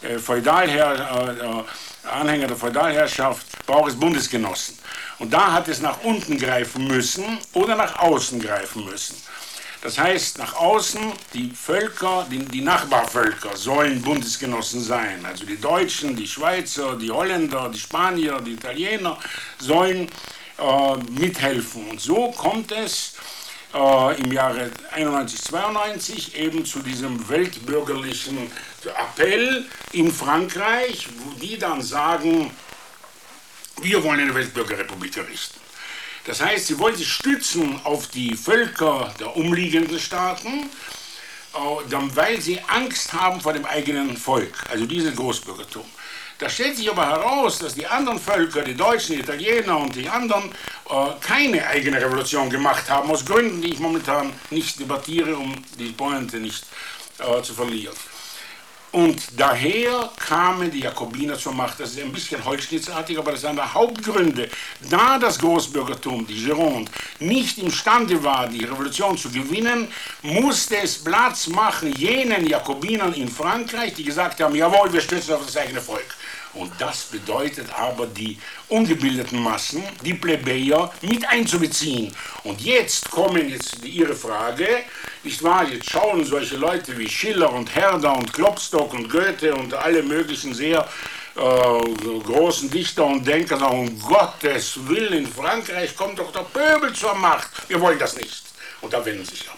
Anhänger der Feudalherrschaft, braucht es Bundesgenossen. Und da hat es nach unten greifen müssen oder nach außen greifen müssen. Das heißt, nach außen, die Völker, die Nachbarvölker sollen Bundesgenossen sein. Also die Deutschen, die Schweizer, die Holländer, die Spanier, die Italiener sollen mithelfen. Und so kommt es im Jahre 91-92 eben zu diesem weltbürgerlichen Appell in Frankreich, wo die dann sagen, wir wollen eine Weltbürgerrepublik errichten. Das heißt, sie wollen sich stützen auf die Völker der umliegenden Staaten, weil sie Angst haben vor dem eigenen Volk, also dieses Großbürgertum. Da stellt sich aber heraus, dass die anderen Völker, die Deutschen, die Italiener und die anderen, keine eigene Revolution gemacht haben, aus Gründen, die ich momentan nicht debattiere, um die Pointe nicht zu verlieren. Und daher kamen die Jakobiner zur Macht. Das ist ein bisschen holzschnittartig, aber das ist einer der Hauptgründe. Da das Großbürgertum, die Gironde, nicht imstande war, die Revolution zu gewinnen, musste es Platz machen jenen Jakobinern in Frankreich, die gesagt haben, jawohl, wir stützen auf das eigene Volk. Und das bedeutet aber, die ungebildeten Massen, die Plebejer, mit einzubeziehen. Und jetzt kommen Ihre Frage, nicht wahr? Jetzt schauen solche Leute wie Schiller und Herder und Klopstock und Goethe und alle möglichen sehr großen Dichter und Denker sagen, um Gottes Willen, in Frankreich kommt doch der Pöbel zur Macht. Wir wollen das nicht. Und da wenden sie sich ab.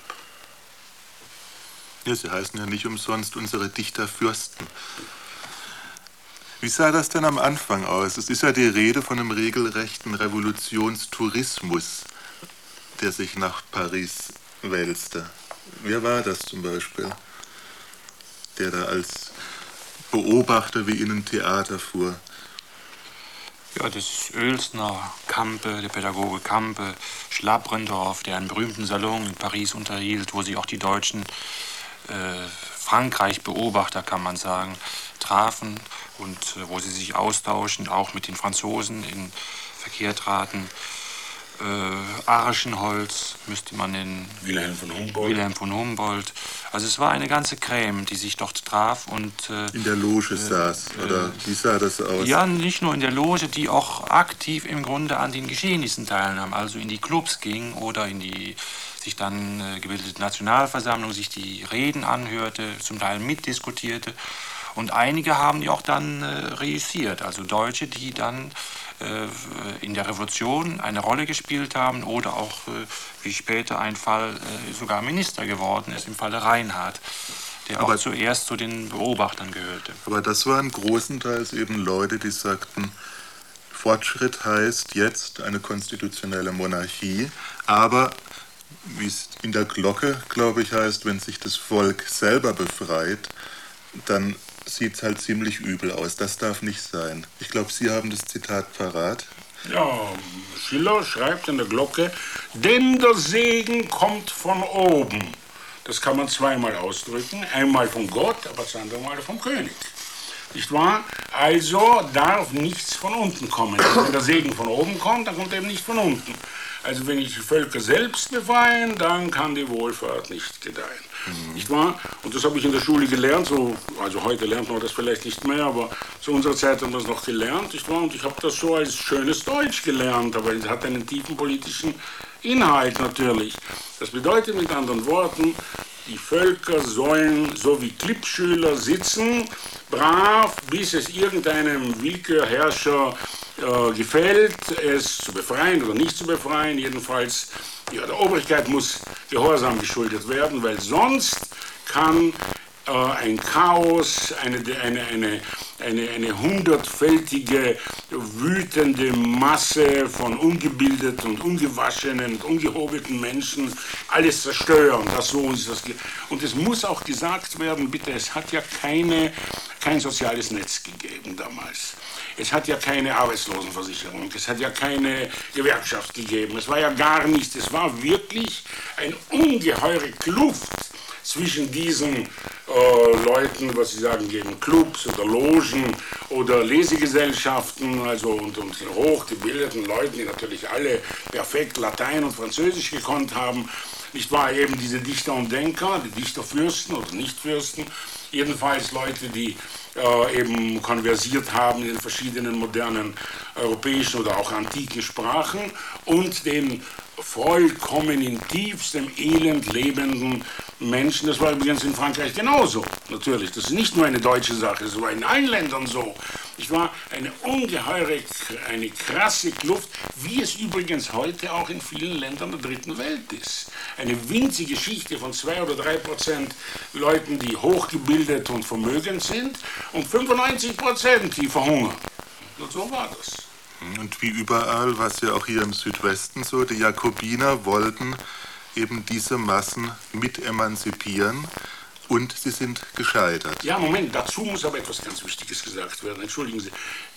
Ja, sie heißen ja nicht umsonst unsere Dichter Fürsten. Wie sah das denn am Anfang aus? Es ist ja die Rede von einem regelrechten Revolutionstourismus, der sich nach Paris wälzte. Wer war das zum Beispiel, der da als Beobachter wie in ein Theater fuhr? Ja, das ist Oelsner, Campe, der Pädagoge Campe, Schlabrendorf, der einen berühmten Salon in Paris unterhielt, wo sich auch die deutschen Frankreich-Beobachter, kann man sagen, trafen und wo sie sich austauschen, auch mit den Franzosen in Verkehr traten. Archenholz müsste man nennen. Wilhelm von Humboldt. Also es war eine ganze Crème, die sich dort traf und in der Loge saß, oder wie sah das aus? Ja, nicht nur in der Loge, die auch aktiv im Grunde an den Geschehnissen teilnahm, also in die Clubs ging oder in die sich dann gebildete Nationalversammlung, sich die Reden anhörte, zum Teil mitdiskutierte. Und einige haben die auch dann reüssiert, also Deutsche, die dann in der Revolution eine Rolle gespielt haben oder auch, wie später ein Fall, sogar Minister geworden ist, im Falle Reinhardt, der aber auch zuerst zu den Beobachtern gehörte. Aber das waren großenteils eben Leute, die sagten, Fortschritt heißt jetzt eine konstitutionelle Monarchie, aber wie es in der Glocke, glaube ich, heißt, wenn sich das Volk selber befreit, dann sieht es halt ziemlich übel aus. Das darf nicht sein. Ich glaube, Sie haben das Zitat parat. Ja, Schiller schreibt in der Glocke, denn der Segen kommt von oben. Das kann man zweimal ausdrücken. Einmal von Gott, aber das andere Mal vom König. Nicht wahr? Also darf nichts von unten kommen. Also wenn der Segen von oben kommt, dann kommt er eben nicht von unten. Also wenn ich die Völker selbst befreien, dann kann die Wohlfahrt nicht gedeihen. Nicht wahr? Und das habe ich in der Schule gelernt, also heute lernt man das vielleicht nicht mehr, aber zu unserer Zeit haben wir es noch gelernt, nicht wahr? Und ich habe das so als schönes Deutsch gelernt, aber es hat einen tiefen politischen Inhalt natürlich. Das bedeutet mit anderen Worten, die Völker sollen so wie Klippschüler sitzen, brav, bis es irgendeinem Willkürherrscher gefällt, es zu befreien oder nicht zu befreien. Jedenfalls, ja, der Obrigkeit muss Gehorsam geschuldet werden, weil sonst kann ein Chaos, eine hundertfältige, wütende Masse von ungebildeten und ungewaschenen und ungehobelten Menschen alles zerstören. Und es muss auch gesagt werden, bitte, es hat ja kein soziales Netz gegeben damals. Es hat ja keine Arbeitslosenversicherung, es hat ja keine Gewerkschaft gegeben, es war ja gar nichts. Es war wirklich eine ungeheure Kluft zwischen diesen Leuten, was Sie sagen, gegen Clubs oder Logen oder Lesegesellschaften, also und den hochgebildeten Leuten, die natürlich alle perfekt Latein und Französisch gekonnt haben. Nicht wahr, eben diese Dichter und Denker, die Dichterfürsten oder Nichtfürsten, jedenfalls Leute, die eben konversiert haben in den verschiedenen modernen europäischen oder auch antiken Sprachen und den vollkommen in tiefstem Elend lebenden Menschen. Das war übrigens in Frankreich genauso, natürlich. Das ist nicht nur eine deutsche Sache, das war in allen Ländern so. Es war eine ungeheure, eine krasse Kluft, wie es übrigens heute auch in vielen Ländern der dritten Welt ist. Eine winzige Schicht von 2 oder 3% Leuten, die hochgebildet und vermögend sind und 95%, die verhungern. Und so war das. Und wie überall, was ja auch hier im Südwesten so, die Jakobiner wollten eben diese Massen mit emanzipieren und sie sind gescheitert. Ja, Moment, dazu muss aber etwas ganz Wichtiges gesagt werden. Entschuldigen Sie.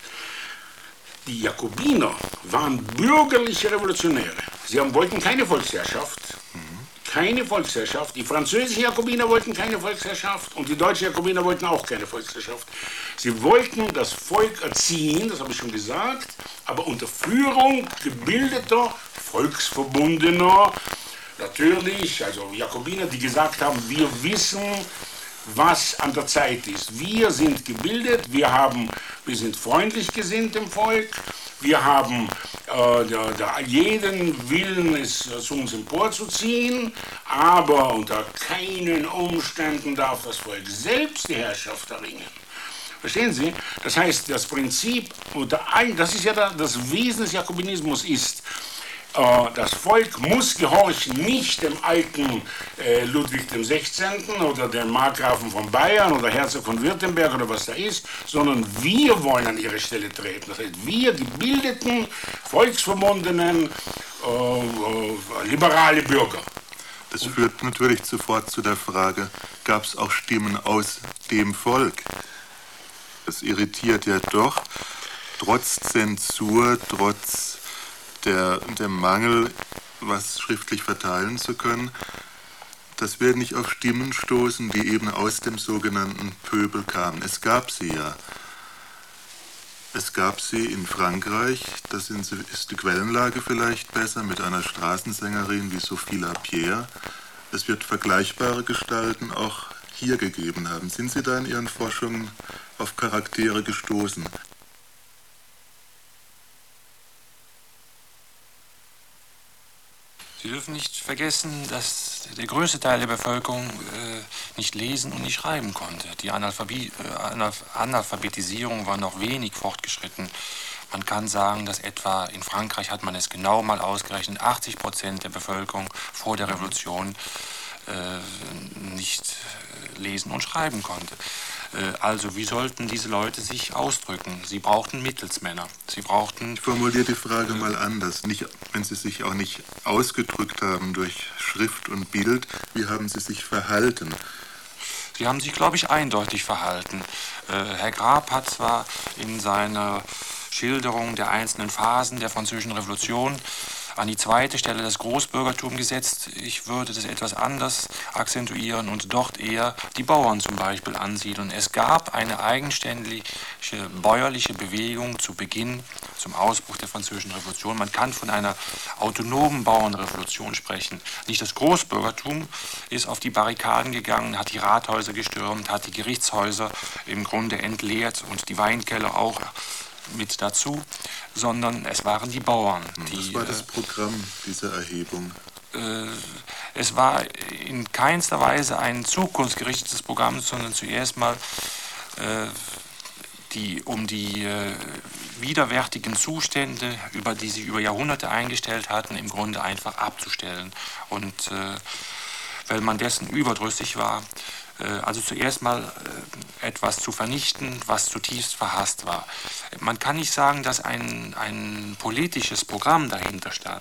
Die Jakobiner waren bürgerliche Revolutionäre. Sie wollten keine Volksherrschaft. Keine Volksherrschaft. Die französischen Jakobiner wollten keine Volksherrschaft und die deutschen Jakobiner wollten auch keine Volksherrschaft. Sie wollten das Volk erziehen, das habe ich schon gesagt, aber unter Führung gebildeter, volksverbundener, natürlich, also Jakobiner, die gesagt haben, wir wissen, was an der Zeit ist. Wir sind gebildet, wir sind freundlich gesinnt im Volk, wir haben jeden Willen, es zu uns emporzuziehen, aber unter keinen Umständen darf das Volk selbst die Herrschaft erringen. Verstehen Sie? Das heißt, das Prinzip, das ist ja das Wesen des Jakobinismus ist, das Volk muss gehorchen, nicht dem alten Ludwig XVI. Oder dem Markgrafen von Bayern oder Herzog von Württemberg oder was da ist, sondern wir wollen an ihre Stelle treten. Das heißt, wir gebildeten, volksverbundenen, liberale Bürger. Das führt natürlich sofort zu der Frage, gab es auch Stimmen aus dem Volk? Das irritiert ja doch, trotz Zensur, trotz der Mangel, was schriftlich verteilen zu können, dass wir nicht auf Stimmen stoßen, die eben aus dem sogenannten Pöbel kamen. Es gab sie ja. Es gab sie in Frankreich, das ist die Quellenlage vielleicht besser, mit einer Straßensängerin wie Sophie Lapierre. Es wird vergleichbare Gestalten auch hier gegeben haben. Sind Sie da in Ihren Forschungen auf Charaktere gestoßen? Sie dürfen nicht vergessen, dass der größte Teil der Bevölkerung nicht lesen und nicht schreiben konnte. Die Analphabetisierung war noch wenig fortgeschritten. Man kann sagen, dass etwa in Frankreich, hat man es genau mal ausgerechnet, 80% der Bevölkerung vor der Revolution nicht lesen und schreiben konnte. Also wie sollten diese Leute sich ausdrücken? Sie brauchten Mittelsmänner. Sie brauchten... Ich formuliere die Frage mal anders. Nicht, wenn Sie sich auch nicht ausgedrückt haben durch Schrift und Bild, wie haben Sie sich verhalten? Sie haben sich, glaube ich, eindeutig verhalten. Herr Grab hat zwar in seiner Schilderung der einzelnen Phasen der Französischen Revolution an die zweite Stelle das Großbürgertum gesetzt. Ich würde das etwas anders akzentuieren und dort eher die Bauern zum Beispiel ansiedeln. Es gab eine eigenständige bäuerliche Bewegung zu Beginn, zum Ausbruch der Französischen Revolution. Man kann von einer autonomen Bauernrevolution sprechen. Nicht das Großbürgertum ist auf die Barrikaden gegangen, hat die Rathäuser gestürmt, hat die Gerichtshäuser im Grunde entleert und die Weinkeller auch mit dazu, sondern es waren die Bauern. Was war das Programm dieser Erhebung? Es war in keinster Weise ein zukunftsgerichtetes Programm, sondern zuerst mal um die widerwärtigen Zustände, über die sie über Jahrhunderte eingestellt hatten, im Grunde einfach abzustellen. Und weil man dessen überdrüssig war, also zuerst mal etwas zu vernichten, was zutiefst verhasst war. Man kann nicht sagen, dass ein politisches Programm dahinter stand.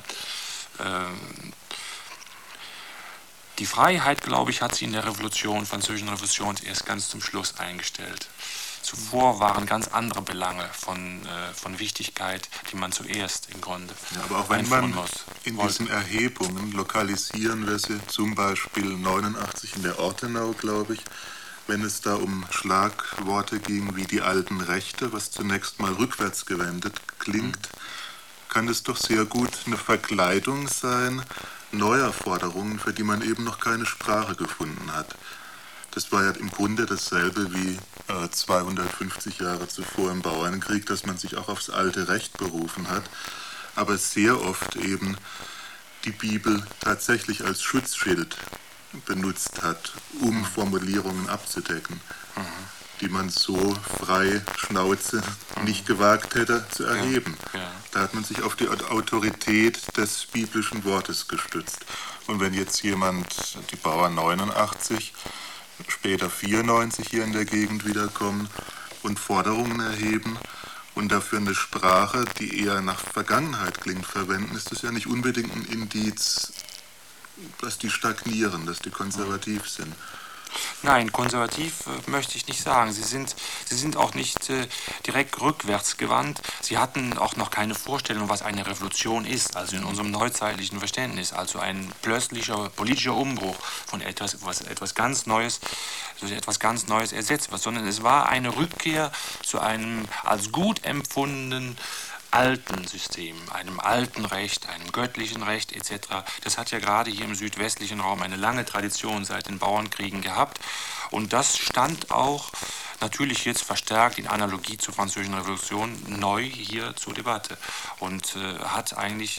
Die Freiheit, glaube ich, hat sie in der Französischen Revolution erst ganz zum Schluss eingestellt. Zuvor waren ganz andere Belange von Wichtigkeit, die man zuerst im Grunde aber auch wenn man in diesen Erhebungen lokalisieren wir sie, zum Beispiel 89 in der Ortenau, glaube ich, wenn es da um Schlagworte ging wie die alten Rechte, was zunächst mal rückwärts gewendet klingt, kann es doch sehr gut eine Verkleidung sein neuer Forderungen, für die man eben noch keine Sprache gefunden hat. Das war ja im Grunde dasselbe wie 250 Jahre zuvor im Bauernkrieg, dass man sich auch aufs alte Recht berufen hat, aber sehr oft eben die Bibel tatsächlich als Schutzschild benutzt hat, um Formulierungen abzudecken, die man so frei Schnauze nicht gewagt hätte zu erheben. Ja. Da hat man sich auf die Autorität des biblischen Wortes gestützt. Und wenn jetzt jemand, die Bauern 89, später 94 hier in der Gegend wiederkommen und Forderungen erheben und dafür eine Sprache, die eher nach Vergangenheit klingt, verwenden, ist das ja nicht unbedingt ein Indiz, dass die stagnieren, dass die konservativ sind. Nein, konservativ möchte ich nicht sagen. Sie sind auch nicht direkt rückwärts gewandt. Sie hatten auch noch keine Vorstellung, was eine Revolution ist, also in unserem neuzeitlichen Verständnis. Also ein plötzlicher politischer Umbruch von etwas ganz Neues, durch etwas ganz Neues ersetzt wird, sondern es war eine Rückkehr zu einem als gut empfundenen alten System, einem alten Recht, einem göttlichen Recht etc. Das hat ja gerade hier im südwestlichen Raum eine lange Tradition seit den Bauernkriegen gehabt. Und das stand auch natürlich jetzt verstärkt in Analogie zur Französischen Revolution neu hier zur Debatte und hat eigentlich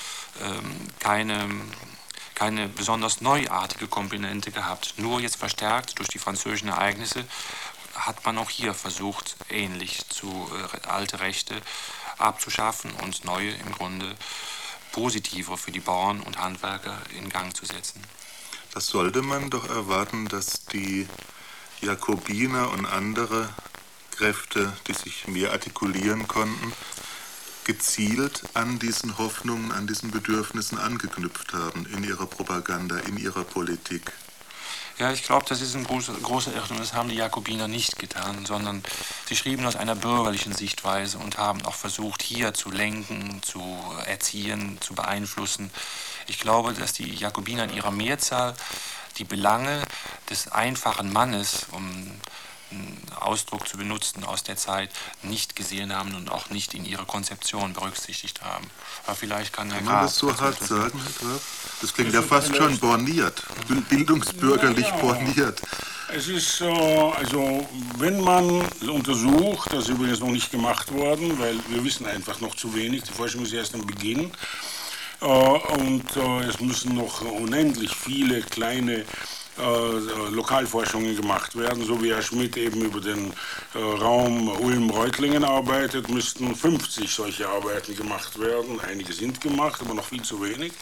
keine besonders neuartige Komponente gehabt. Nur jetzt verstärkt durch die französischen Ereignisse hat man auch hier versucht, ähnlich zu alte Rechte abzuschaffen und neue, im Grunde positiver für die Bauern und Handwerker in Gang zu setzen. Das sollte man doch erwarten, dass die Jakobiner und andere Kräfte, die sich mehr artikulieren konnten, gezielt an diesen Hoffnungen, an diesen Bedürfnissen angeknüpft haben in ihrer Propaganda, in ihrer Politik. Ja, ich glaube, das ist ein großer Irrtum. Das haben die Jakobiner nicht getan, sondern sie schrieben aus einer bürgerlichen Sichtweise und haben auch versucht, hier zu lenken, zu erziehen, zu beeinflussen. Ich glaube, dass die Jakobiner in ihrer Mehrzahl die Belange des einfachen Mannes, um einen Ausdruck zu benutzen aus der Zeit, nicht gesehen haben und auch nicht in ihre Konzeption berücksichtigt haben. Aber vielleicht kann man das so hart sagen, Herr Graf? Das klingt ja fast schon borniert, bildungsbürgerlich borniert. Es ist so, also wenn man untersucht, das ist übrigens noch nicht gemacht worden, weil wir wissen einfach noch zu wenig, die Forschung ist erst am Beginn, und es müssen noch unendlich viele kleine Lokalforschungen gemacht werden, so wie Herr Schmidt eben über den Raum Ulm-Reutlingen arbeitet, müssten 50 solche Arbeiten gemacht werden. Einige sind gemacht, aber noch viel zu wenig.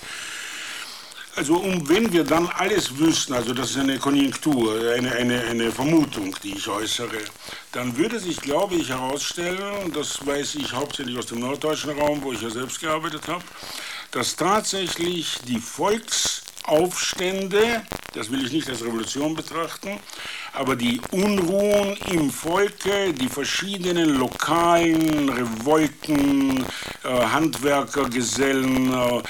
Also wenn wir dann alles wüssten, also das ist eine Konjunktur, eine Vermutung, die ich äußere, dann würde sich, glaube ich, herausstellen, das weiß ich hauptsächlich aus dem norddeutschen Raum, wo ich ja selbst gearbeitet habe, dass tatsächlich die Volksaufstände, das will ich nicht als Revolution betrachten, aber die Unruhen im Volke, die verschiedenen lokalen Revolten, Handwerkergesellen,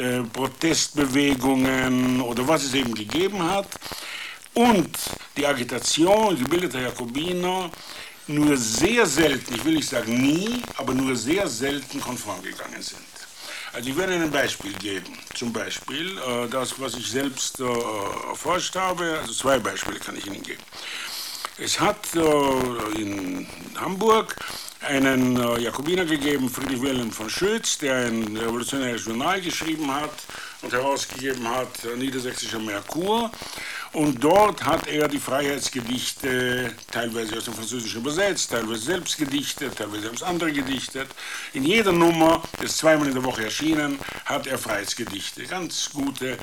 Protestbewegungen oder was es eben gegeben hat und die Agitation gebildeter Jakobiner nur sehr selten, ich will nicht sagen nie, aber nur sehr selten konform gegangen sind. Also ich werde Ihnen ein Beispiel geben. Zum Beispiel das, was ich selbst erforscht habe, also 2 Beispiele kann ich Ihnen geben. Es hat in Hamburg einen Jakobiner gegeben, Friedrich Wilhelm von Schütz, der ein revolutionäres Journal geschrieben hat und herausgegeben hat, Niedersächsischer Merkur. Und dort hat er die Freiheitsgedichte teilweise aus dem Französischen übersetzt, teilweise selbst gedichtet, teilweise selbst andere gedichtet. In jeder Nummer, das ist 2-mal in der Woche erschienen, hat er Freiheitsgedichte. Ganz gute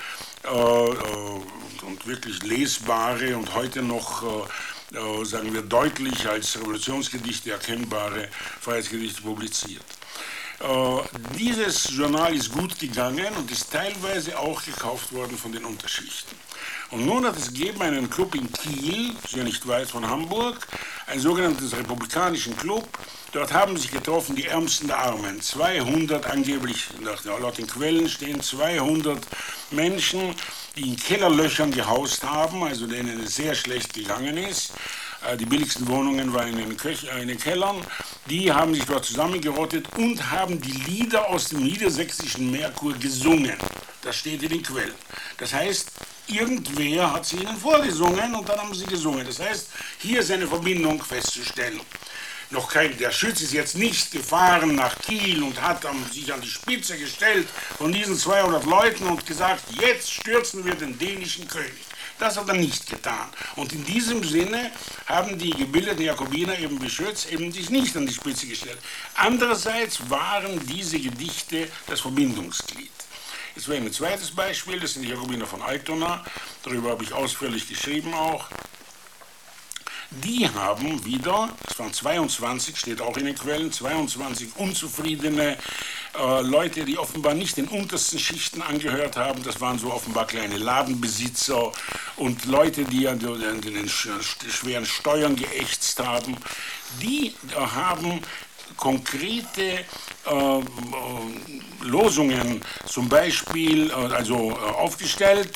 und wirklich lesbare und heute noch, sagen wir, deutlich als Revolutionsgedichte erkennbare Freiheitsgedichte publiziert. Dieses Journal ist gut gegangen und ist teilweise auch gekauft worden von den Unterschichten. Und nun hat es gegeben einen Club in Kiel, sehr nicht weit von Hamburg, einen sogenannten republikanischen Club. Dort haben sich getroffen die Ärmsten der Armen. 200, angeblich, laut den Quellen stehen 200 Menschen, die in Kellerlöchern gehaust haben, also denen es sehr schlecht gegangen ist. Die billigsten Wohnungen waren in den Kellern. Die haben sich dort zusammengerottet und haben die Lieder aus dem Niedersächsischen Merkur gesungen. Das steht in den Quellen. Das heißt, irgendwer hat sie ihnen vorgesungen und dann haben sie gesungen. Das heißt, hier ist eine Verbindung festzustellen. Der Schütz ist jetzt nicht gefahren nach Kiel und hat sich an die Spitze gestellt von diesen 200 Leuten und gesagt, jetzt stürzen wir den dänischen König. Das hat er nicht getan. Und in diesem Sinne haben die gebildeten Jakobiner eben wie Schütz eben sich nicht an die Spitze gestellt. Andererseits waren diese Gedichte das Verbindungsglied. Jetzt wäre ein zweites Beispiel, das sind die Jakobiner von Altona, darüber habe ich ausführlich geschrieben auch. Die haben wieder, es waren 22, steht auch in den Quellen, 22 unzufriedene Leute, die offenbar nicht den untersten Schichten angehört haben. Das waren so offenbar kleine Ladenbesitzer und Leute, die an den schweren Steuern geächtzt haben. Die haben konkrete Losungen zum Beispiel aufgestellt.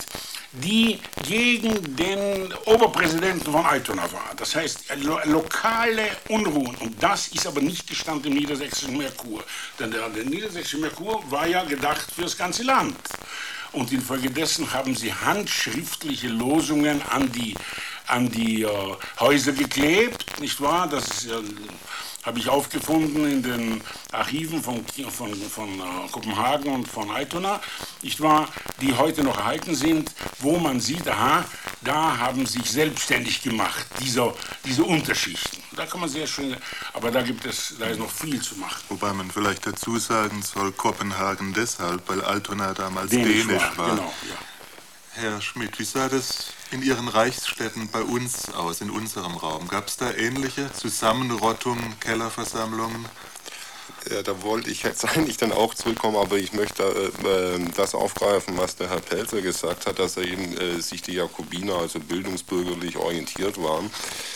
die gegen den Oberpräsidenten von Altona war. Das heißt, lokale Unruhen. Und das ist aber nicht gestanden im niedersächsischen Merkur. Denn der niedersächsische Merkur war ja gedacht für das ganze Land. Und infolgedessen haben sie handschriftliche Losungen an die Häuser geklebt, nicht wahr? Das ist habe ich aufgefunden in den Archiven von Kopenhagen und von Altona, nicht wahr, die heute noch erhalten sind, wo man sieht, aha, da haben sich selbstständig gemacht, diese Unterschichten. Da kann man sehr schön, aber da ist noch viel zu machen. Wobei man vielleicht dazu sagen soll, Kopenhagen deshalb, weil Altona damals dänisch war. Genau, ja. Herr Schmidt, wie sah das in Ihren Reichsstädten bei uns aus, in unserem Raum? Gab es da ähnliche Zusammenrottungen, Kellerversammlungen? Ja, da wollte ich jetzt eigentlich dann auch zurückkommen, aber ich möchte das aufgreifen, was der Herr Pelzer gesagt hat, dass er eben sich die Jakobiner, also bildungsbürgerlich orientiert waren.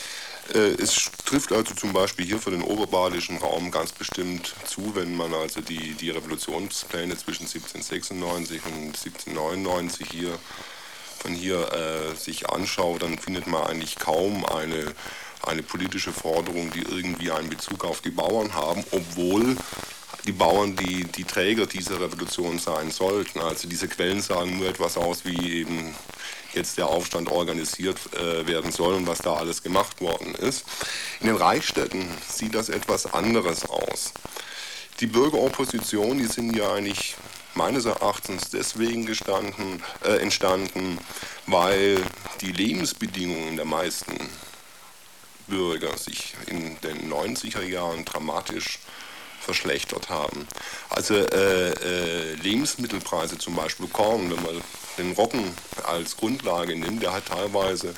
Es trifft also zum Beispiel hier für den oberbadischen Raum ganz bestimmt zu, wenn man also die Revolutionspläne zwischen 1796 und 1799 von hier sich anschaut, dann findet man eigentlich kaum eine politische Forderung, die irgendwie einen Bezug auf die Bauern haben, obwohl die Bauern die Träger dieser Revolution sein sollten. Also diese Quellen sagen nur etwas aus, wie eben jetzt der Aufstand organisiert werden soll und was da alles gemacht worden ist. In den Reichsstädten sieht das etwas anderes aus. Die Bürgeropposition, die sind ja eigentlich meines Erachtens deswegen entstanden, weil die Lebensbedingungen der meisten Bürger sich in den 90er Jahren dramatisch verschlechtert haben. Also Lebensmittelpreise, zum Beispiel Korn, wenn man den Roggen als Grundlage nimmt, der hat teilweise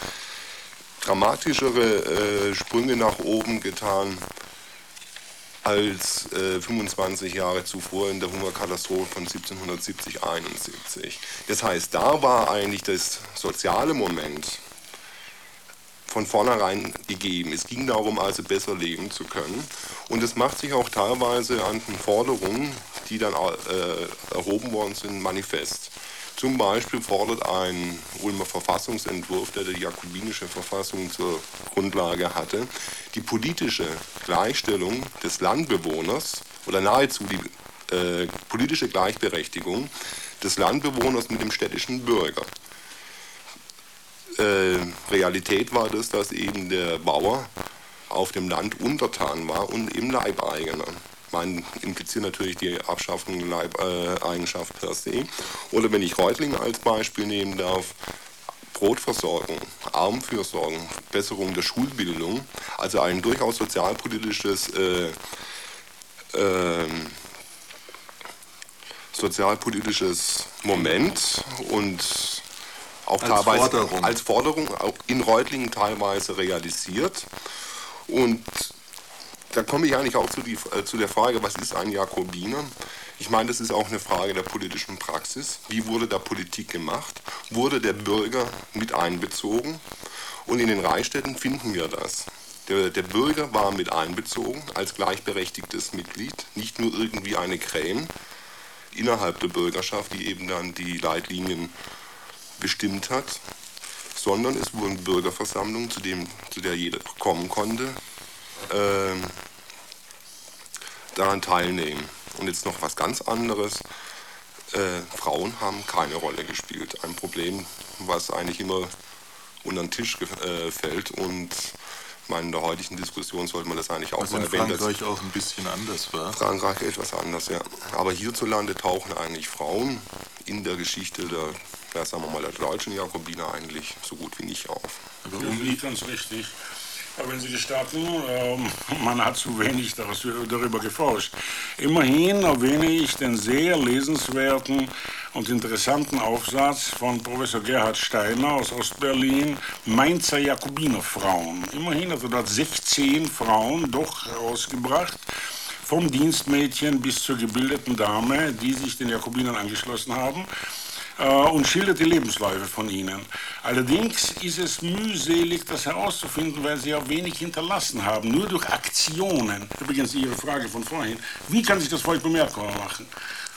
dramatischere Sprünge nach oben getan als 25 Jahre zuvor in der Hungerkatastrophe von 1770-71. Das heißt, da war eigentlich das soziale Moment von vornherein gegeben. Es ging darum, also besser leben zu können. Und es macht sich auch teilweise an den Forderungen, die dann erhoben worden sind, manifest. Zum Beispiel fordert ein Ulmer Verfassungsentwurf, der die jakobinische Verfassung zur Grundlage hatte, die politische Gleichstellung des Landbewohners oder nahezu die politische Gleichberechtigung des Landbewohners mit dem städtischen Bürger. Realität war das, dass eben der Bauer auf dem Land untertan war und eben Leibeigener. Man impliziert natürlich die Abschaffung der Leibeigenschaft per se. Oder wenn ich Reutlingen als Beispiel nehmen darf, Brotversorgung, Armenfürsorgung, Besserung der Schulbildung, also ein durchaus sozialpolitisches Moment und auch als Forderung auch in Reutlingen teilweise realisiert. Und da komme ich eigentlich auch zu der Frage, was ist ein Jakobiner? Ich meine, das ist auch eine Frage der politischen Praxis. Wie wurde da Politik gemacht? Wurde der Bürger mit einbezogen? Und in den Reichsstädten finden wir das. Der Bürger war mit einbezogen als gleichberechtigtes Mitglied, nicht nur irgendwie eine Krähen innerhalb der Bürgerschaft, die eben dann die Leitlinien bestimmt hat, sondern es wurden Bürgerversammlungen, zu der jeder kommen konnte, daran teilnehmen. Und jetzt noch was ganz anderes. Frauen haben keine Rolle gespielt. Ein Problem, was eigentlich immer unter den Tisch fällt. Und in der heutigen Diskussion sollte man das eigentlich auch mal erwähnen. Was in Frankreich auch ein bisschen anders war. Frankreich etwas anders, ja. Aber hierzulande tauchen eigentlich Frauen in der Geschichte der, sagen wir mal, der deutschen Jakobiner eigentlich so gut wie nicht auf. Das ist nicht ganz richtig. Aber wenn Sie gestatten, man hat zu wenig darüber geforscht. Immerhin erwähne ich den sehr lesenswerten und interessanten Aufsatz von Professor Gerhard Steiner aus Ostberlin, Mainzer Jakobinerfrauen. Immerhin hat er dort 16 Frauen doch herausgebracht, vom Dienstmädchen bis zur gebildeten Dame, die sich den Jakobinern angeschlossen haben, und schildert die Lebensläufe von ihnen. Allerdings ist es mühselig, das herauszufinden, weil sie ja wenig hinterlassen haben, nur durch Aktionen. Übrigens Ihre Frage von vorhin, wie kann sich das Volk bemerkbar machen?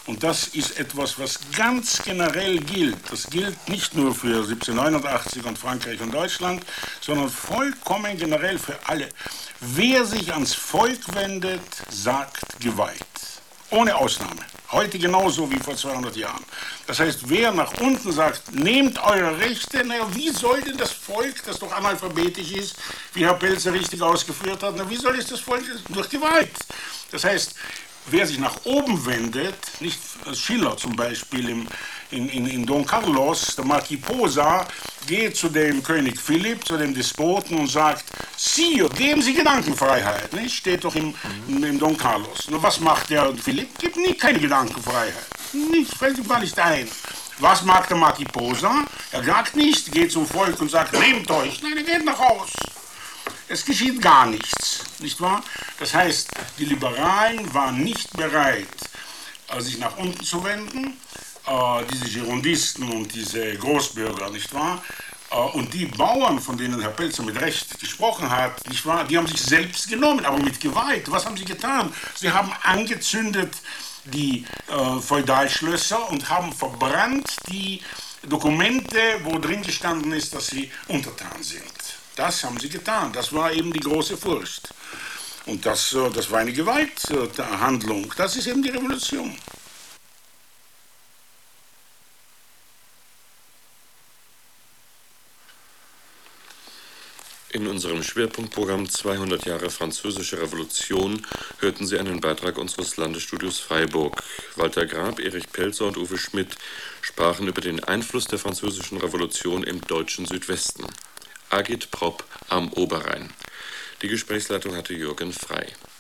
Und das ist etwas, was ganz generell gilt. Das gilt nicht nur für 1789 und Frankreich und Deutschland, sondern vollkommen generell für alle. Wer sich ans Volk wendet, sagt Gewalt. Ohne Ausnahme. Heute genauso wie vor 200 Jahren. Das heißt, wer nach unten sagt, nehmt eure Rechte, naja, wie soll denn das Volk, das doch analphabetisch ist, wie Herr Pelzer richtig ausgeführt hat, na, wie soll es das Volk? Durch Gewalt. Das heißt, wer sich nach oben wendet, nicht Schiller zum Beispiel in Don Carlos, der Marquis Posa, geht zu dem König Philipp, zu dem Despoten und sagt, Sire, geben Sie Gedankenfreiheit. Nicht? Steht doch im Don Carlos. Nur was macht der Philipp? Gibt nie keine Gedankenfreiheit. Nicht, fällt ihm gar nicht ein. Was macht der Marquis Posa? Er sagt nicht, geht zum Volk und sagt, nehmt euch. Nein, er geht nach Haus. Es geschieht gar nichts, nicht wahr? Das heißt, die Liberalen waren nicht bereit, sich nach unten zu wenden, diese Girondisten und diese Großbürger, nicht wahr? Und die Bauern, von denen Herr Pelzer mit Recht gesprochen hat, nicht wahr? Die haben sich selbst genommen, aber mit Gewalt. Was haben sie getan? Sie haben angezündet die Feudalschlösser und haben verbrannt die Dokumente, wo drin gestanden ist, dass sie untertan sind. Das haben sie getan. Das war eben die große Furcht. Und das war eine Gewalthandlung. Das ist eben die Revolution. In unserem Schwerpunktprogramm 200 Jahre Französische Revolution hörten Sie einen Beitrag unseres Landesstudios Freiburg. Walter Grab, Erich Pelzer und Uwe Schmidt sprachen über den Einfluss der Französischen Revolution im deutschen Südwesten. Agit Prop am Oberrhein. Die Gesprächsleitung hatte Jürgen Frey.